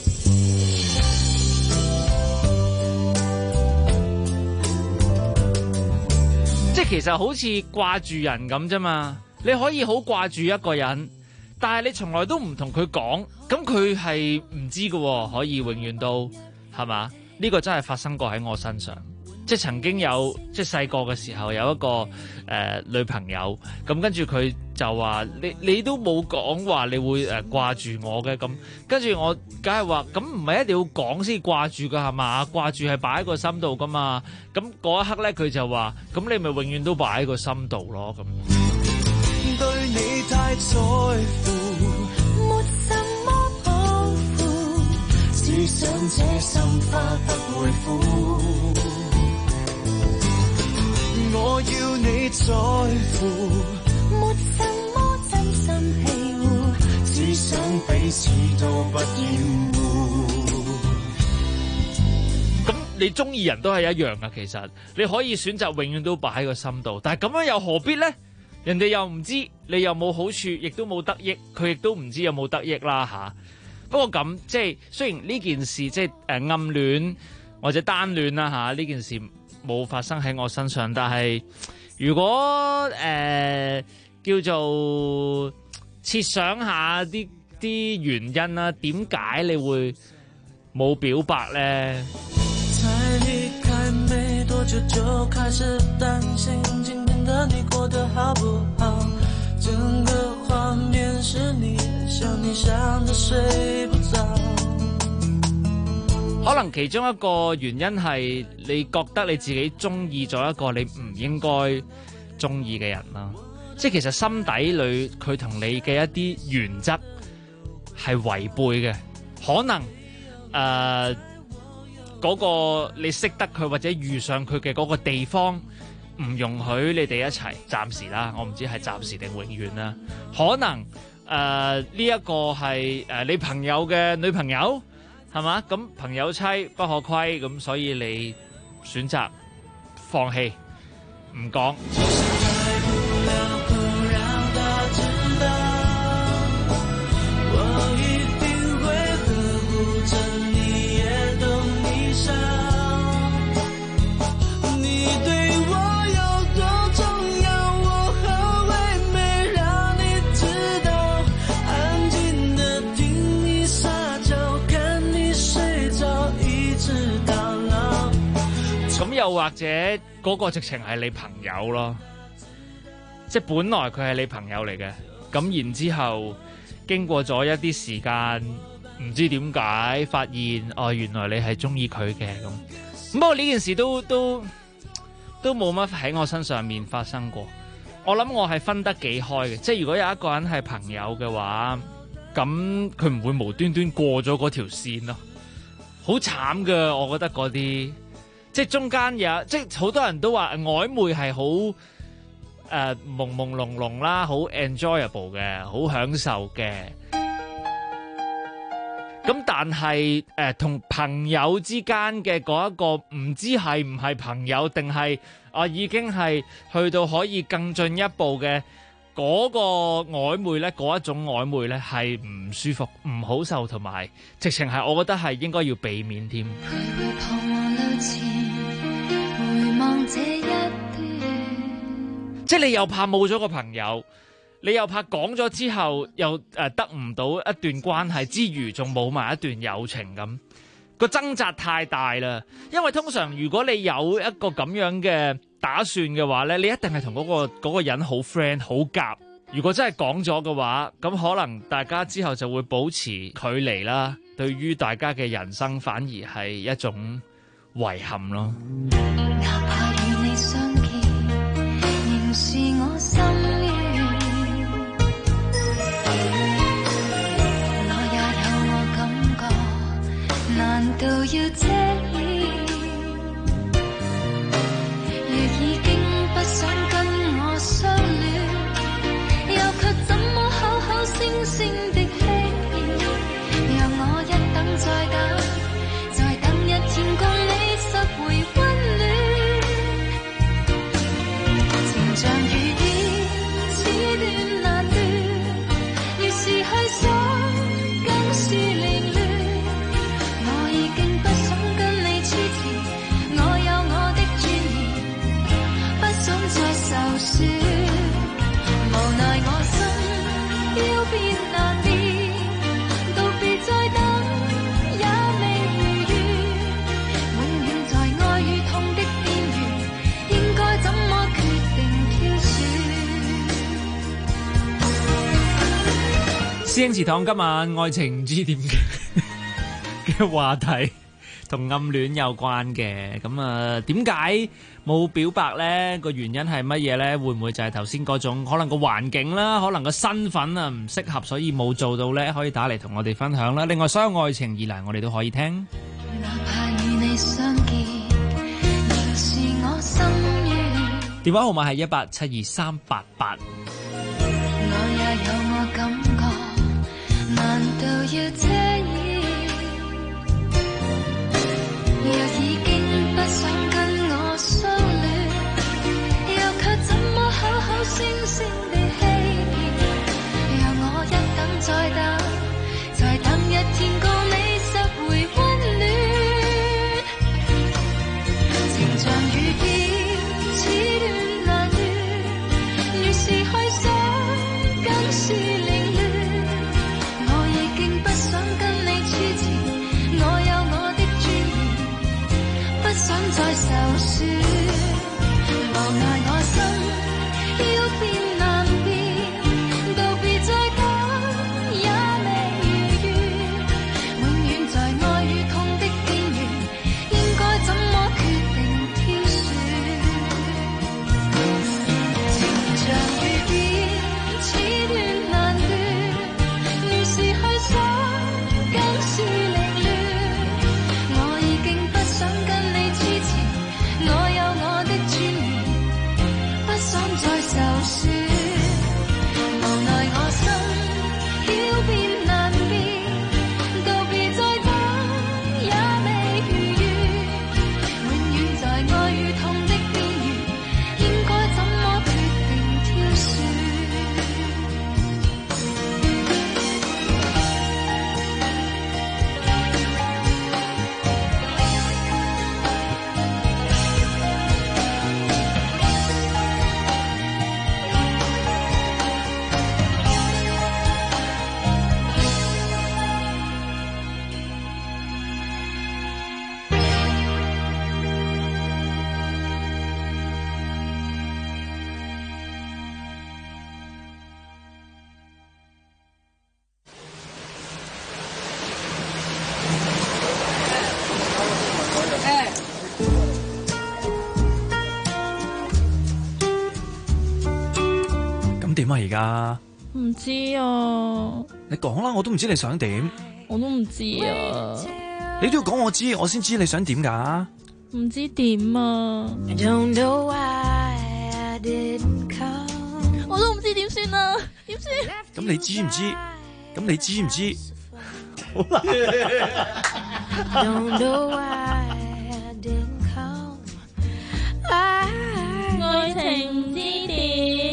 即係其實好似掛住人咁啫嘛。你可以好掛住一個人，但係你從來都唔同佢講，咁佢係唔知噶，可以永遠都係嘛？呢個真係發生過喺我身上。即係曾經有，即係細個嘅時候有一個女朋友，咁跟住佢就話你都冇講話你會掛住我嘅，咁跟住我梗係話咁唔係一定要講先掛住噶係嘛？掛住係擺喺個心度噶嘛。咁嗰一刻咧佢就話咁你咪永遠都擺喺個心度咯。咁對你太在乎，沒什麼抱負，只想這心花不會枯。我要你在乎，沒什麼真心欺護，只想彼此都不厭惡。 咁你中意人都係一樣噶，其實你可以選擇永遠都擺喺個心度，但係咁樣又何必呢？人哋又唔知，你又冇好處，亦都冇得益，佢亦都唔知有冇得益啦吓。不過咁即係雖然呢件事即係暗戀或者單戀啦吓，呢件事冇發生喺我身上，但係如果叫做設想下啲原因啦，點解你會冇表白呢？ 才離開沒多久就開始擔心今天的你過得好不好，整個畫面是你想你想得睡不着。 可能其中一個原因係你覺得你自己中意咗一個你唔應該中意嘅人啦， 即係其實心底裏佢同你嘅一啲原則係違背嘅，可能嗰個你識得佢或者遇上佢嘅嗰個地方唔容許你哋一齊，暫時啦，我唔知係暫時定永遠啦。可能呢一個係你朋友嘅女朋友係嘛？咁朋友妻不可虧，咁所以你選擇放棄唔講。咁又或者嗰個直情係你朋友咯，即係本來佢係你朋友嚟嘅，咁然之後經過咗一啲時間，唔知點解發現哦，原來你係中意佢嘅咁。不過呢件事都冇乜喺我身上面發生過。我諗我係分得幾開嘅，即係如果有一個人係朋友嘅話，咁佢唔會無端端過咗嗰條線咯，好慘㗎。我覺得嗰啲。即係中間有，即係好多人都話曖昧係好朦朦朧朧啦，好 enjoyable 嘅，好享受嘅。咁但係同朋友之間嘅嗰一個唔知係唔係朋友，定係已經係去到可以更進一步嘅嗰個曖昧咧，嗰一種曖昧咧係唔舒服、唔好受，同埋直情係我覺得係應該要避免添。即係你又怕冇咗個朋友，你又怕講咗之後又得唔到一段關係之餘，仲冇埋一段友情咁，個掙扎太大啦。因為通常如果你有一個咁樣嘅打算嘅話咧，你一定係同嗰個人好 friend 好夾。如果真係講咗嘅話，咁可能大家之後就會保持距離啦。對於大家嘅人生反而係一種遺憾咯。 哪怕與你相見，仍是我心願。我也有我感覺，難道要遮掩？若已經不想跟我相戀，又卻怎麼口口聲聲的欺騙？讓我一等再等，再等一天共你拾回溫暖。情像雨點，此斷難斷，越是去想，更是凌亂。我已經不想跟你痴纏，我有我的尊嚴，不想再受損。無奈我心要變難辨，道別再等也未如願，永遠在愛與痛的邊緣，應該怎麼決定挑選？ 師兄祠堂今晚愛情唔知點嘅話題同暗戀有關嘅，咁點解冇表白呢？個原因係乜嘢呢？會唔會就係頭先嗰種可能個環境啦，可能個身份啊唔適合，所以冇做到呢？可以打嚟同我哋分享啦。另外所有愛情疑難我哋都可以聽。 哪怕與你相見，仍是我心願。 電話號碼係1872388。 我也有我感覺，難道要遮掩？若已經不想跟我相戀，又卻怎麼口口聲聲地欺騙？讓我一等再等，再等一天共你拾回溫暖。情像雨點，此斷難斷，越是去想，更是凌亂。我已經不想跟你痴纏，我有我的尊嚴，不想再受點啊？而家唔知啊， 你講啦，我都唔知你想點。 我都唔知啊， 你都要講我知，我先知你想點㗎。 唔知點啊，我都唔知點算啊，點算？ 咁你知唔知？咁你知唔知？好難。 愛情唔知點，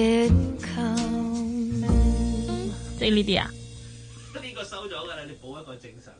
即係呢啲啊？ 呢個收咗㗎啦，你補一個正常。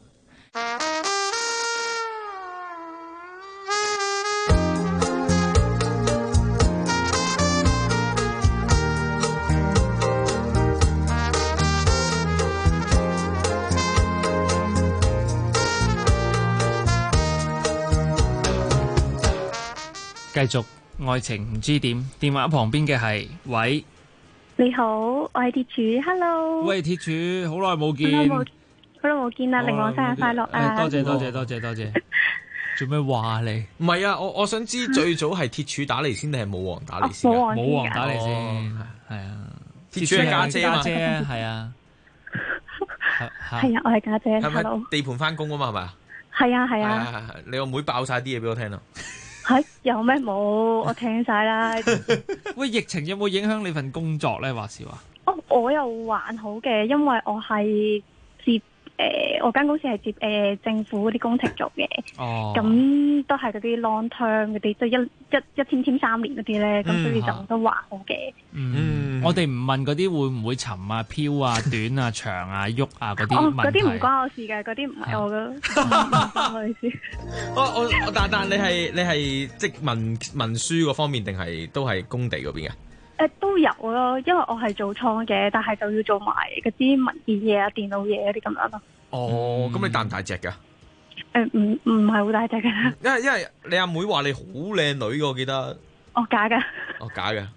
繼續愛情唔知點，電話旁邊嘅係喂， 你好，我係鐵柱 ，Hello。 喂，鐵柱，好耐冇見， 好耐冇見啦，令我生日快樂啊！ 多謝。做咩話你？ 唔係啊，我想知最早係鐵柱打嚟先定係武王打嚟先？ 武王打嚟先，係啊。 鐵柱係家姐啊， 係啊， 係啊，我係家姐。 係咪地盤翻工啊嘛？係咪啊？ 係啊。 你個妹爆晒啲嘢俾我聽咯。 係有咩冇？我聽晒啦。 喂，疫情有冇影響你份工作咧？話時話。 哦，我又還好嘅，因為我係接我間公司係接政府嗰啲工程做嘅。哦。咁都係嗰啲 long term 嗰啲，即係一簽3年嗰啲咧，咁所以就都還好嘅。 我哋唔問嗰啲會唔會沉啊、飄啊、短啊、長啊、喐啊嗰啲問題。 嗰啲唔關我事嘅，嗰啲唔係我嘅，唔關我事。 但你係即文書嗰方面定係都係工地嗰邊嘅？ 都有咯，因為我係做倉嘅，但係就要做埋嗰啲文件嘢啊、電腦嘢嗰啲咁樣咯。 哦，咁你大唔大隻噶？ 唔係好大隻㗎。 因為你阿妹話你好靚女㗎，我記得。 哦，假㗎。 哦，假嘅。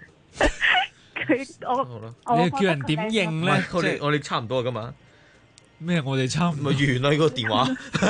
你叫人點認咧？ 我哋差唔多啊，今日。 咩？我哋差唔多。 咪完啦！呢個電話。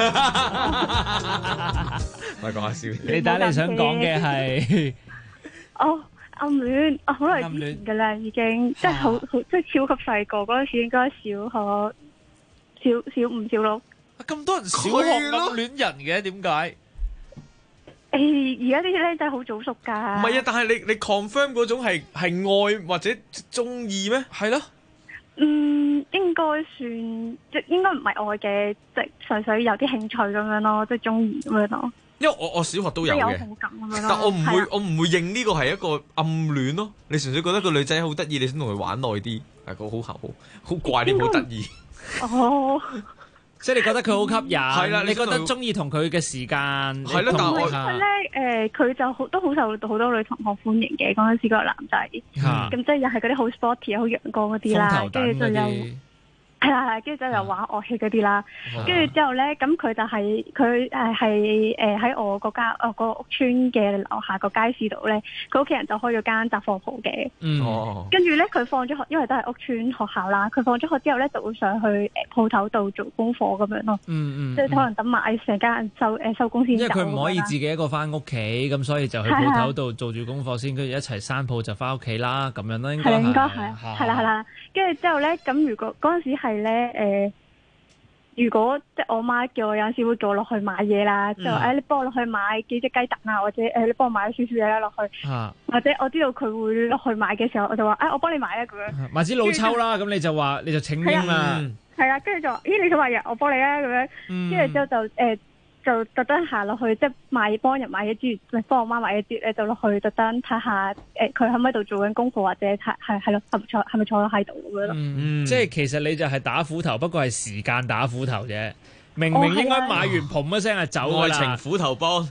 咪講下笑。 你打你想講嘅係？ 暗戀好耐之前噶啦，已經即係好即係超級細個嗰陣時，應該小5、小6。 咁多人小學暗戀人嘅，點解？ 而家啲僆仔好早熟噶。 唔係啊，但係你 confirm 嗰種係愛或者中意咩？係咯。 應該算即應該唔係愛嘅，即係純粹有啲興趣咁樣咯，即係中意咁樣咯。因為我小學都有嘅， 有好感咁樣咯。 但我唔會認呢個係一個暗戀咯。你純粹覺得個女仔好得意，你想同佢玩耐啲，係個好怪啲，好得意。 哦， 即係你覺得佢好吸引， 係啦， 你覺得中意同佢嘅時間係咯，但係佢咧佢就都好受到好多女同學歡迎嘅嗰陣時，嗰個男仔，咁即係又係嗰啲好 sporty 好陽光嗰啲啦，跟住就有。係，跟住就又玩樂器嗰啲啦，跟住之後咧，咁佢就係喺我個屋村嘅樓下個街市度咧，佢屋企人就開咗間雜貨鋪嘅。跟住咧佢放咗學，因為都係屋村學校啦，佢放咗學之後咧就會上去鋪頭度做功課咁樣咯。即係可能等埋成間人收工先走。 因為佢唔可以自己一個翻屋企，咁所以就去鋪頭度做住功課先，跟住一齊閂鋪就翻屋企啦，咁樣啦，應該係。 係啦，跟住之後咧，咁如果嗰陣時係咧，如果即係我媽叫我有陣時會叫我落去買嘢啦，就你幫我落去買幾隻雞蛋啊，或者你幫我買少少嘢啦落去，或者我知道佢會落去買嘅時候，我就話我幫你買啊咁樣。 買支老抽啦，咁你就話你就請纓啦。 係啦，跟住就話你想買嘢，我幫你啊咁樣。跟住之後就特登行落去，即係幫人買嘢之餘，幫我媽買嘢之餘就落去特登睇下佢喺咪度做緊功課，或者係咯，係咪坐喺度咁樣咯。 即係其實你就係打斧頭，不過係時間打斧頭啫。明明應該買完嘭一聲就走㗎啦。 愛情斧頭幫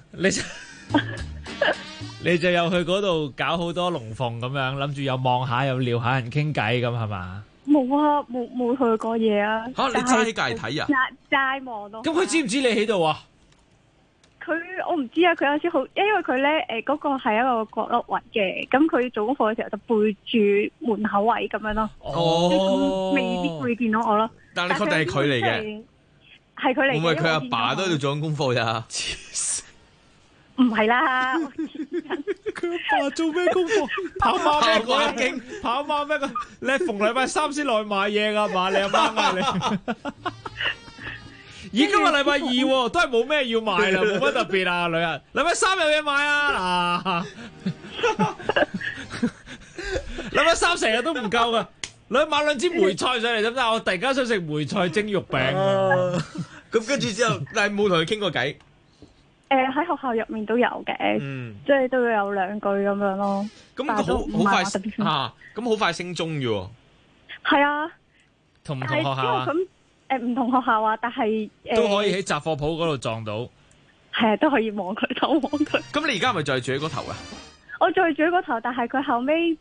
你就又去嗰度搞好多龍鳳咁樣，諗住又望下又撩下人傾偈咁係嘛？ 冇啊，冇去過嘢啊。 嚇！你齋喺隔離睇啊？ 齋望咯。 咁佢知唔知你喺度啊？ 我唔知啊，佢有陣時好，因為佢咧嗰個係一個角落位嘅，咁佢做功課嘅時候就背住門口位咁樣咯。哦，未必會見到我咯。 但係你確定係佢嚟嘅？ 係佢嚟嘅。 會唔會佢阿爸都喺度做緊功課咋？ 唔係啦， 佢阿爸做咩功課？跑馬咩嗰一勁？跑馬咩個？你逢禮拜三先落去買嘢㗎嘛？你阿媽嗌你。咦，今日禮拜二喎，都係冇咩要買啦，冇乜特別啊，女人。禮拜三有嘢買啊嗱，禮拜三成日都唔夠噶，你買2支梅菜上嚟得唔得？我突然間想食梅菜蒸肉餅。 咁跟住之後，但係冇同佢傾過偈。 喺學校入面都有嘅，即係都會有2句咁樣咯。 咁好快嚇，咁好快升中嘅喎。 係啊， 同唔同學校啊？ 唔同學校啊，但係都可以喺雜貨鋪嗰度撞到。 係啊，都可以望佢頭望佢。 咁你而家係咪就係住喺嗰頭啊？ 我再住喺嗰頭，但係佢後尾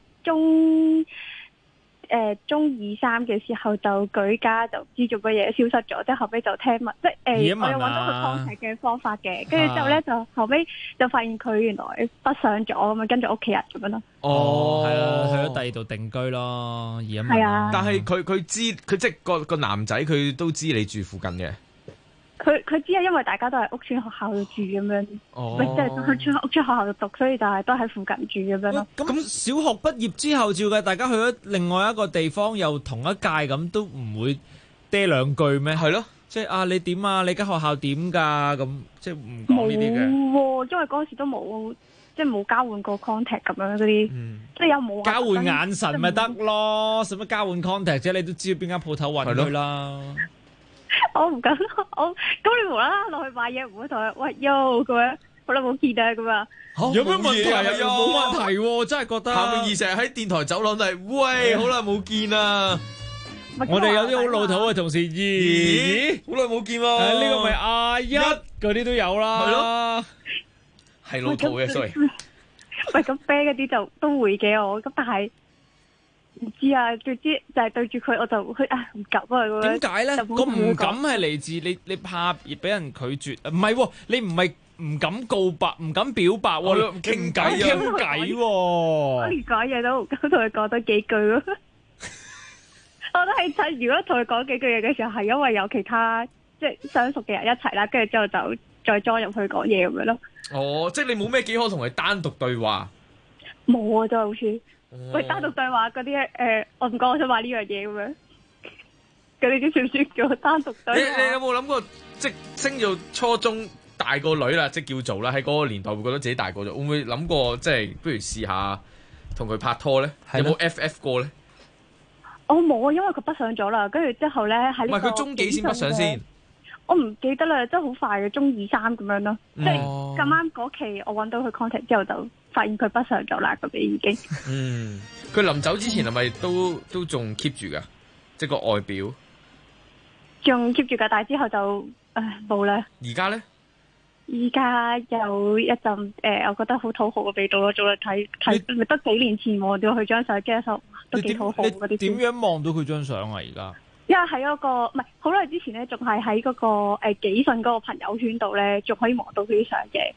中2、3嘅時候就舉家就唔知做乜嘢消失咗，即係後尾就聽聞，即係我有揾到佢contact嘅方法嘅，跟住之後咧就後尾就發現佢原來北上咗咁樣，跟住屋企人咁樣咯。 哦，係啊，去咗第二度定居咯， 係啊。 但係佢知佢即係個男仔，佢都知你住附近嘅。 佢知啊，因為大家都係屋邨學校度住咁樣，即係去屋邨學校度讀，所以就係都喺附近住咁樣咯。 咁小學畢業之後，照計大家去咗另外一個地方，又同一屆咁，都唔會嗲2句咩？ 係咯， 即係你點啊？你間學校點㗎？咁即係唔講呢啲嘅。 冇，因為嗰時都冇，即係冇交換過 contact 咁樣嗰啲，即係有冇交換眼神咪得咯？使乜交換 contact 啫？你都知道邊間鋪頭揾佢啦。 我唔敢，咁你無啦啦落去買嘢，唔會同佢喂喲咁樣，好耐冇見啊咁啊！ 有咩問題啊？冇問題喎，真係覺得。 夏永儀成日喺電台走廊都係，喂，好耐冇見啊！ 我哋有啲好老土嘅同事，咦， 好耐冇見喎。 呢個咪阿一嗰啲都有啦。 係咯，係老土嘅，sorry。 喂，咁啤嗰啲就都會嘅我，咁但係。唔知啊，總之就係對住佢，我就去唔敢啊咁樣。 點解咧？個唔敢係嚟自你怕俾人拒絕，唔係喎，你唔係唔敢告白，唔敢表白喎，傾偈喎。 我連講嘢都唔敢同佢講多幾句咯。我都係睇，如果同佢講幾句嘢嘅時候，係因為有其他即係相熟嘅人一齊啦，跟住之後就再裝入去講嘢咁樣咯。 哦，即係你冇咩幾可同佢單獨對話？ 冇啊，真係好似。喂，單獨對話嗰啲我唔講，我想話呢樣嘢咁樣，嗰啲算唔算叫單獨對話？ 你有冇諗過，即升咗初中大個女啦，即叫做啦，喺嗰個年代會覺得自己大個咗，會唔會諗過即係不如試下同佢拍拖咧？有冇 FF 過咧？ 我冇啊，因為佢北上咗啦，跟住之後咧喺呢個。唔係佢中幾先北上先？ 我唔記得啦，真係好快嘅，中2、3咁樣咯。即係咁啱嗰期我揾到佢 contact 之後就。發現佢北上咗啦，咁樣已經。 佢臨走之前係咪都仲 keep 住噶？即係個外表。 仲 keep 住噶，但係之後就冇啦。 而家咧？ 而家有一陣我覺得好討好嘅味道咯，做嚟睇咪得幾年前望到佢張相，跟住都幾討好嗰啲。 點樣望到佢張相啊？而家？ 因為喺嗰個唔係好耐之前咧，仲係喺嗰個紀信嗰個朋友圈度咧，仲可以望到佢啲相嘅。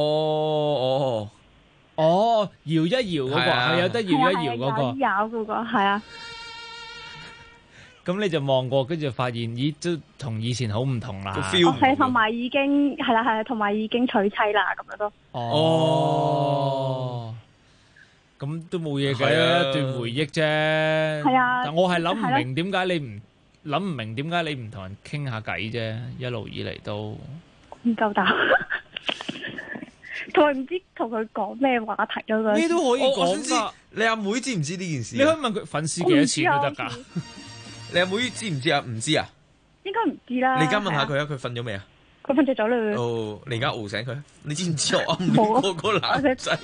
哦，搖一搖嗰個係有得搖一搖嗰個， 有嗰個係啊。 咁你就望過，跟住發現咦，都同以前好唔同啦。 係同埋已經係啦，同埋已經娶妻啦，咁樣咯。 哦，咁都冇嘢嘅，一段回憶啫。 係啊， 但我係諗唔明點解你唔同人傾下偈啫，一路以嚟都唔夠膽。同埋唔知同佢講咩話題咯， 咩都可以講噶。 你阿妹知唔知呢件事？ 你可以問佢粉絲幾多錢都得噶。 你阿妹知唔知啊？唔知啊？ 應該唔知啦。 你而家問下佢啊，佢瞓咗未啊？ 佢瞓着咗啦。 哦，你而家熬醒佢。你知唔知我暗戀過個男仔？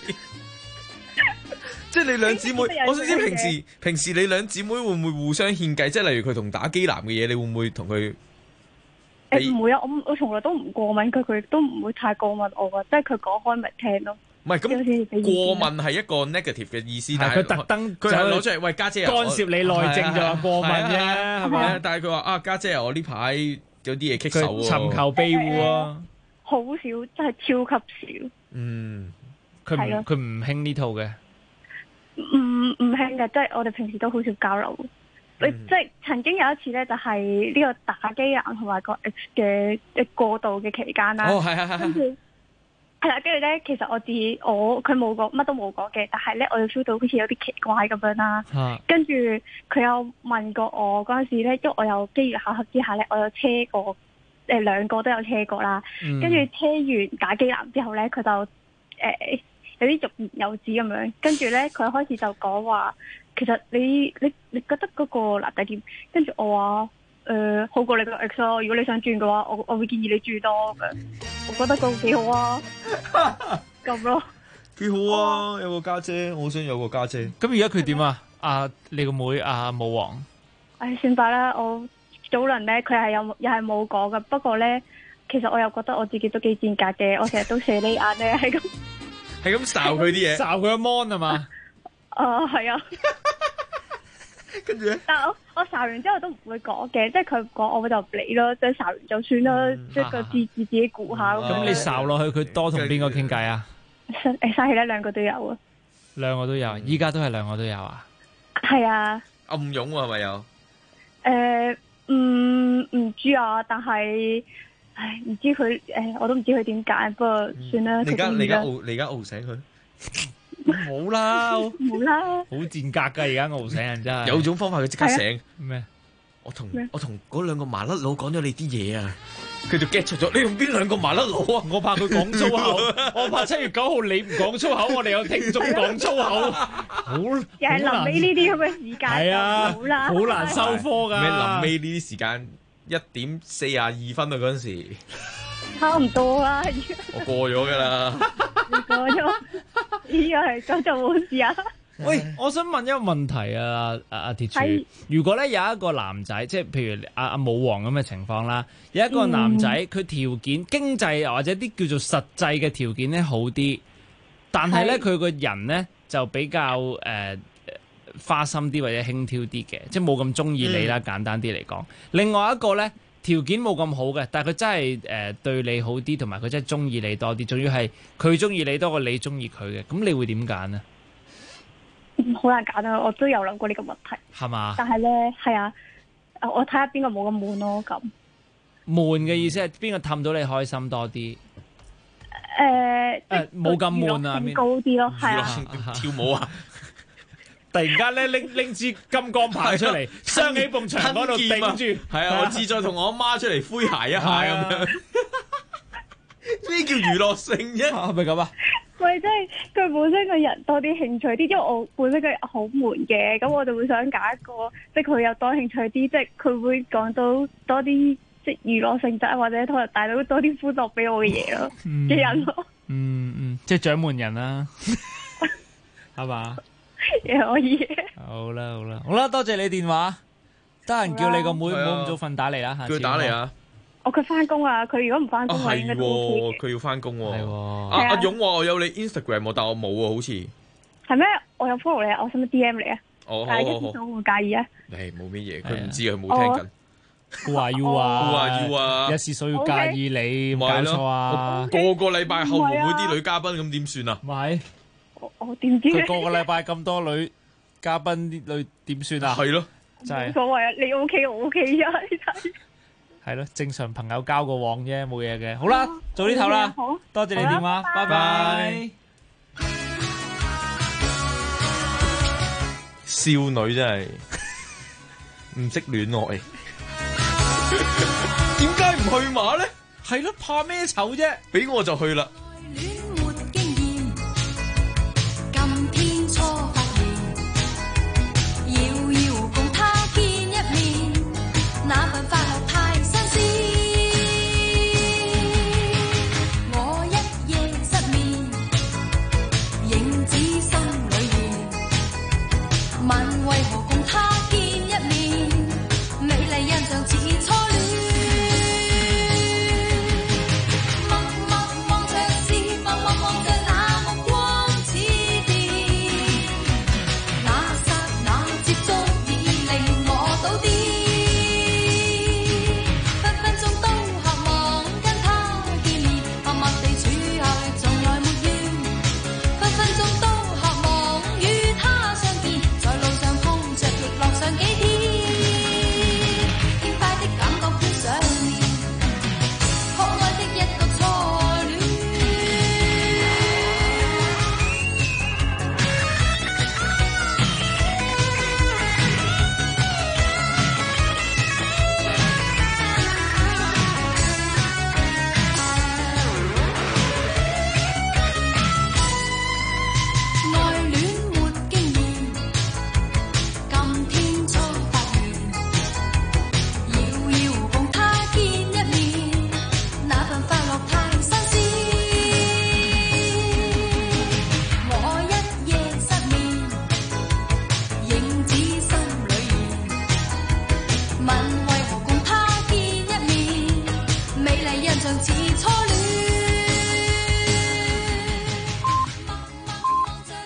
即係你兩姊妹，我想知平時你兩姊妹會唔會互相獻計？即係例如佢同打機男嘅嘢，你會唔會同佢？ 唔會啊！我從來都唔過問佢都唔會太過問我噶，即係佢講開咪聽咯。 唔係咁過問係一個 negative 嘅意思，但係佢特登佢係攞出嚟喂家姐干涉你內政就話過問啫，係咪？ 但係佢話啊家姐我呢排有啲嘢棘手喎， 尋求庇護啊， 好少，真係超級少。 佢唔興呢套嘅， 唔興嘅，即係我哋平時都好少交流。即係曾經有一次咧，就係呢個打機男同埋個 X 嘅過渡嘅期間啦。 哦，係。 係啦，跟住咧，其實佢冇講乜都冇講嘅，但係咧我就 feel 到好似有啲奇怪咁樣啦。跟住佢有問過我嗰陣時咧，因為我有機緣巧合之下咧，我有車過兩個都有車過啦。跟住車完打機男之後咧，佢就有啲欲言又止咁樣。跟住咧，佢開始就講話，其實你覺得嗰個男仔點？跟住我話。好過你個 ex 咯，如果你想轉嘅話，我會建議你轉多嘅。我覺得嗰個幾好啊，咁咯。 幾好啊！有個家姐，我好想有個家姐。 咁而家佢點啊？你個妹武王。 唉，算罷啦。我早輪咧，佢係又係冇講嘅。不過咧，其實我又覺得我自己都幾賤格嘅。我成日都射你眼咧，係咁睄佢啲嘢， 睄佢個 mon 係嘛？ 係啊。 跟住咧， 但係我睄完之後都唔會講嘅，即係佢講我就唔理咯，即係睄完就算啦，即係個自己估下。 咁你睄落去，佢多同邊個傾偈啊？ 嘥氣咧，兩個都有啊。 兩個都有，依家都係兩個都有啊？ 係啊。 暗湧係咪有？ 唔知啊，但係唔知佢我都唔知佢點解，不過算啦。 你而家傲醒佢。 冇啦， 冇啦， 好賤格噶！而家熬醒人真係有種方法佢即刻醒咩？ 我同嗰兩個麻甩佬講咗你啲嘢啊，佢就 get 出咗。你同邊兩個麻甩佬啊？ 我怕佢講粗口，我怕7月9號你唔講粗口，我哋有聽眾講粗口，好又係臨尾呢啲咁嘅時間， 係啊， 好難收科噶。 咩臨尾呢啲時間1:42啊嗰陣時， 差唔多啦。 我過咗噶啦， 你過咗。依家係咁就冇事啊！ 喂，我想問一個問題啊，阿鐵柱，如果咧有一個男仔，即係譬如阿武王咁嘅情況啦，有一個男仔佢條件經濟或者啲叫做實際嘅條件咧好啲，但係咧佢個人咧就比較花心啲或者輕佻啲嘅，即係冇咁中意你啦。簡單啲嚟講，另外一個咧條件冇咁好嘅，但係佢真係對你好啲，同埋佢真係中意你多啲，仲要係佢中意你多過你中意佢嘅，咁你會點揀呢？ 好難揀啊！我都有諗過呢個問題， 係嘛？ 但係咧，係啊，我睇下邊個冇咁悶咯。咁悶嘅意思係邊個氹到你開心多啲？冇咁悶啊， 高啲咯，係啊， 跳舞啊！ 突然間咧拎支金剛棒出嚟，雙起埲牆嗰度頂住， 係啊！我志在同我阿媽出嚟詼諧一下咁樣，呢叫娛樂性啫， 係咪咁啊？ 喂，即係佢本身個人多啲興趣啲，因為我本身佢好悶嘅，咁我就會想揀一個，即係佢有多興趣啲，即係佢會講到多啲即係娛樂性質，或者可能帶到多啲歡樂俾我嘅嘢咯嘅人咯。 即係掌門人啦，係嘛？ 也可以。 好啦，多謝你電話，得閒叫你個妹唔好咁早瞓打嚟啦，下次叫佢打嚟啊！ 佢翻工啊！佢如果唔翻工，我應該都 OK 嘅。 佢要翻工喎。 係阿勇話我有你 Instagram， 但我冇喎，好似係咩？我有 follow 你啊！我使唔使 DM 你啊？但係一啲都唔介意啊。 冇乜嘢，佢唔知啊，佢冇聽緊。 Who are you 啊？一時需要介意你，冇搞錯啊！ 個禮拜後會唔會啲女嘉賓咁點算啊？ 唔係， 我點知？ 佢個禮拜咁多女嘉賓，啲女點算啊？ 係咯， 真係冇所謂啊！你 OK， 我 OK 啊！你睇。 係咯，正常朋友交個往啫，冇嘢嘅。好啦，早啲唞啦，多謝你電話，拜拜。 少女真係唔識戀愛，點解唔去馬咧？ 係咯，怕咩醜啫？ 俾我就去啦。 我一夜失眠，影子心。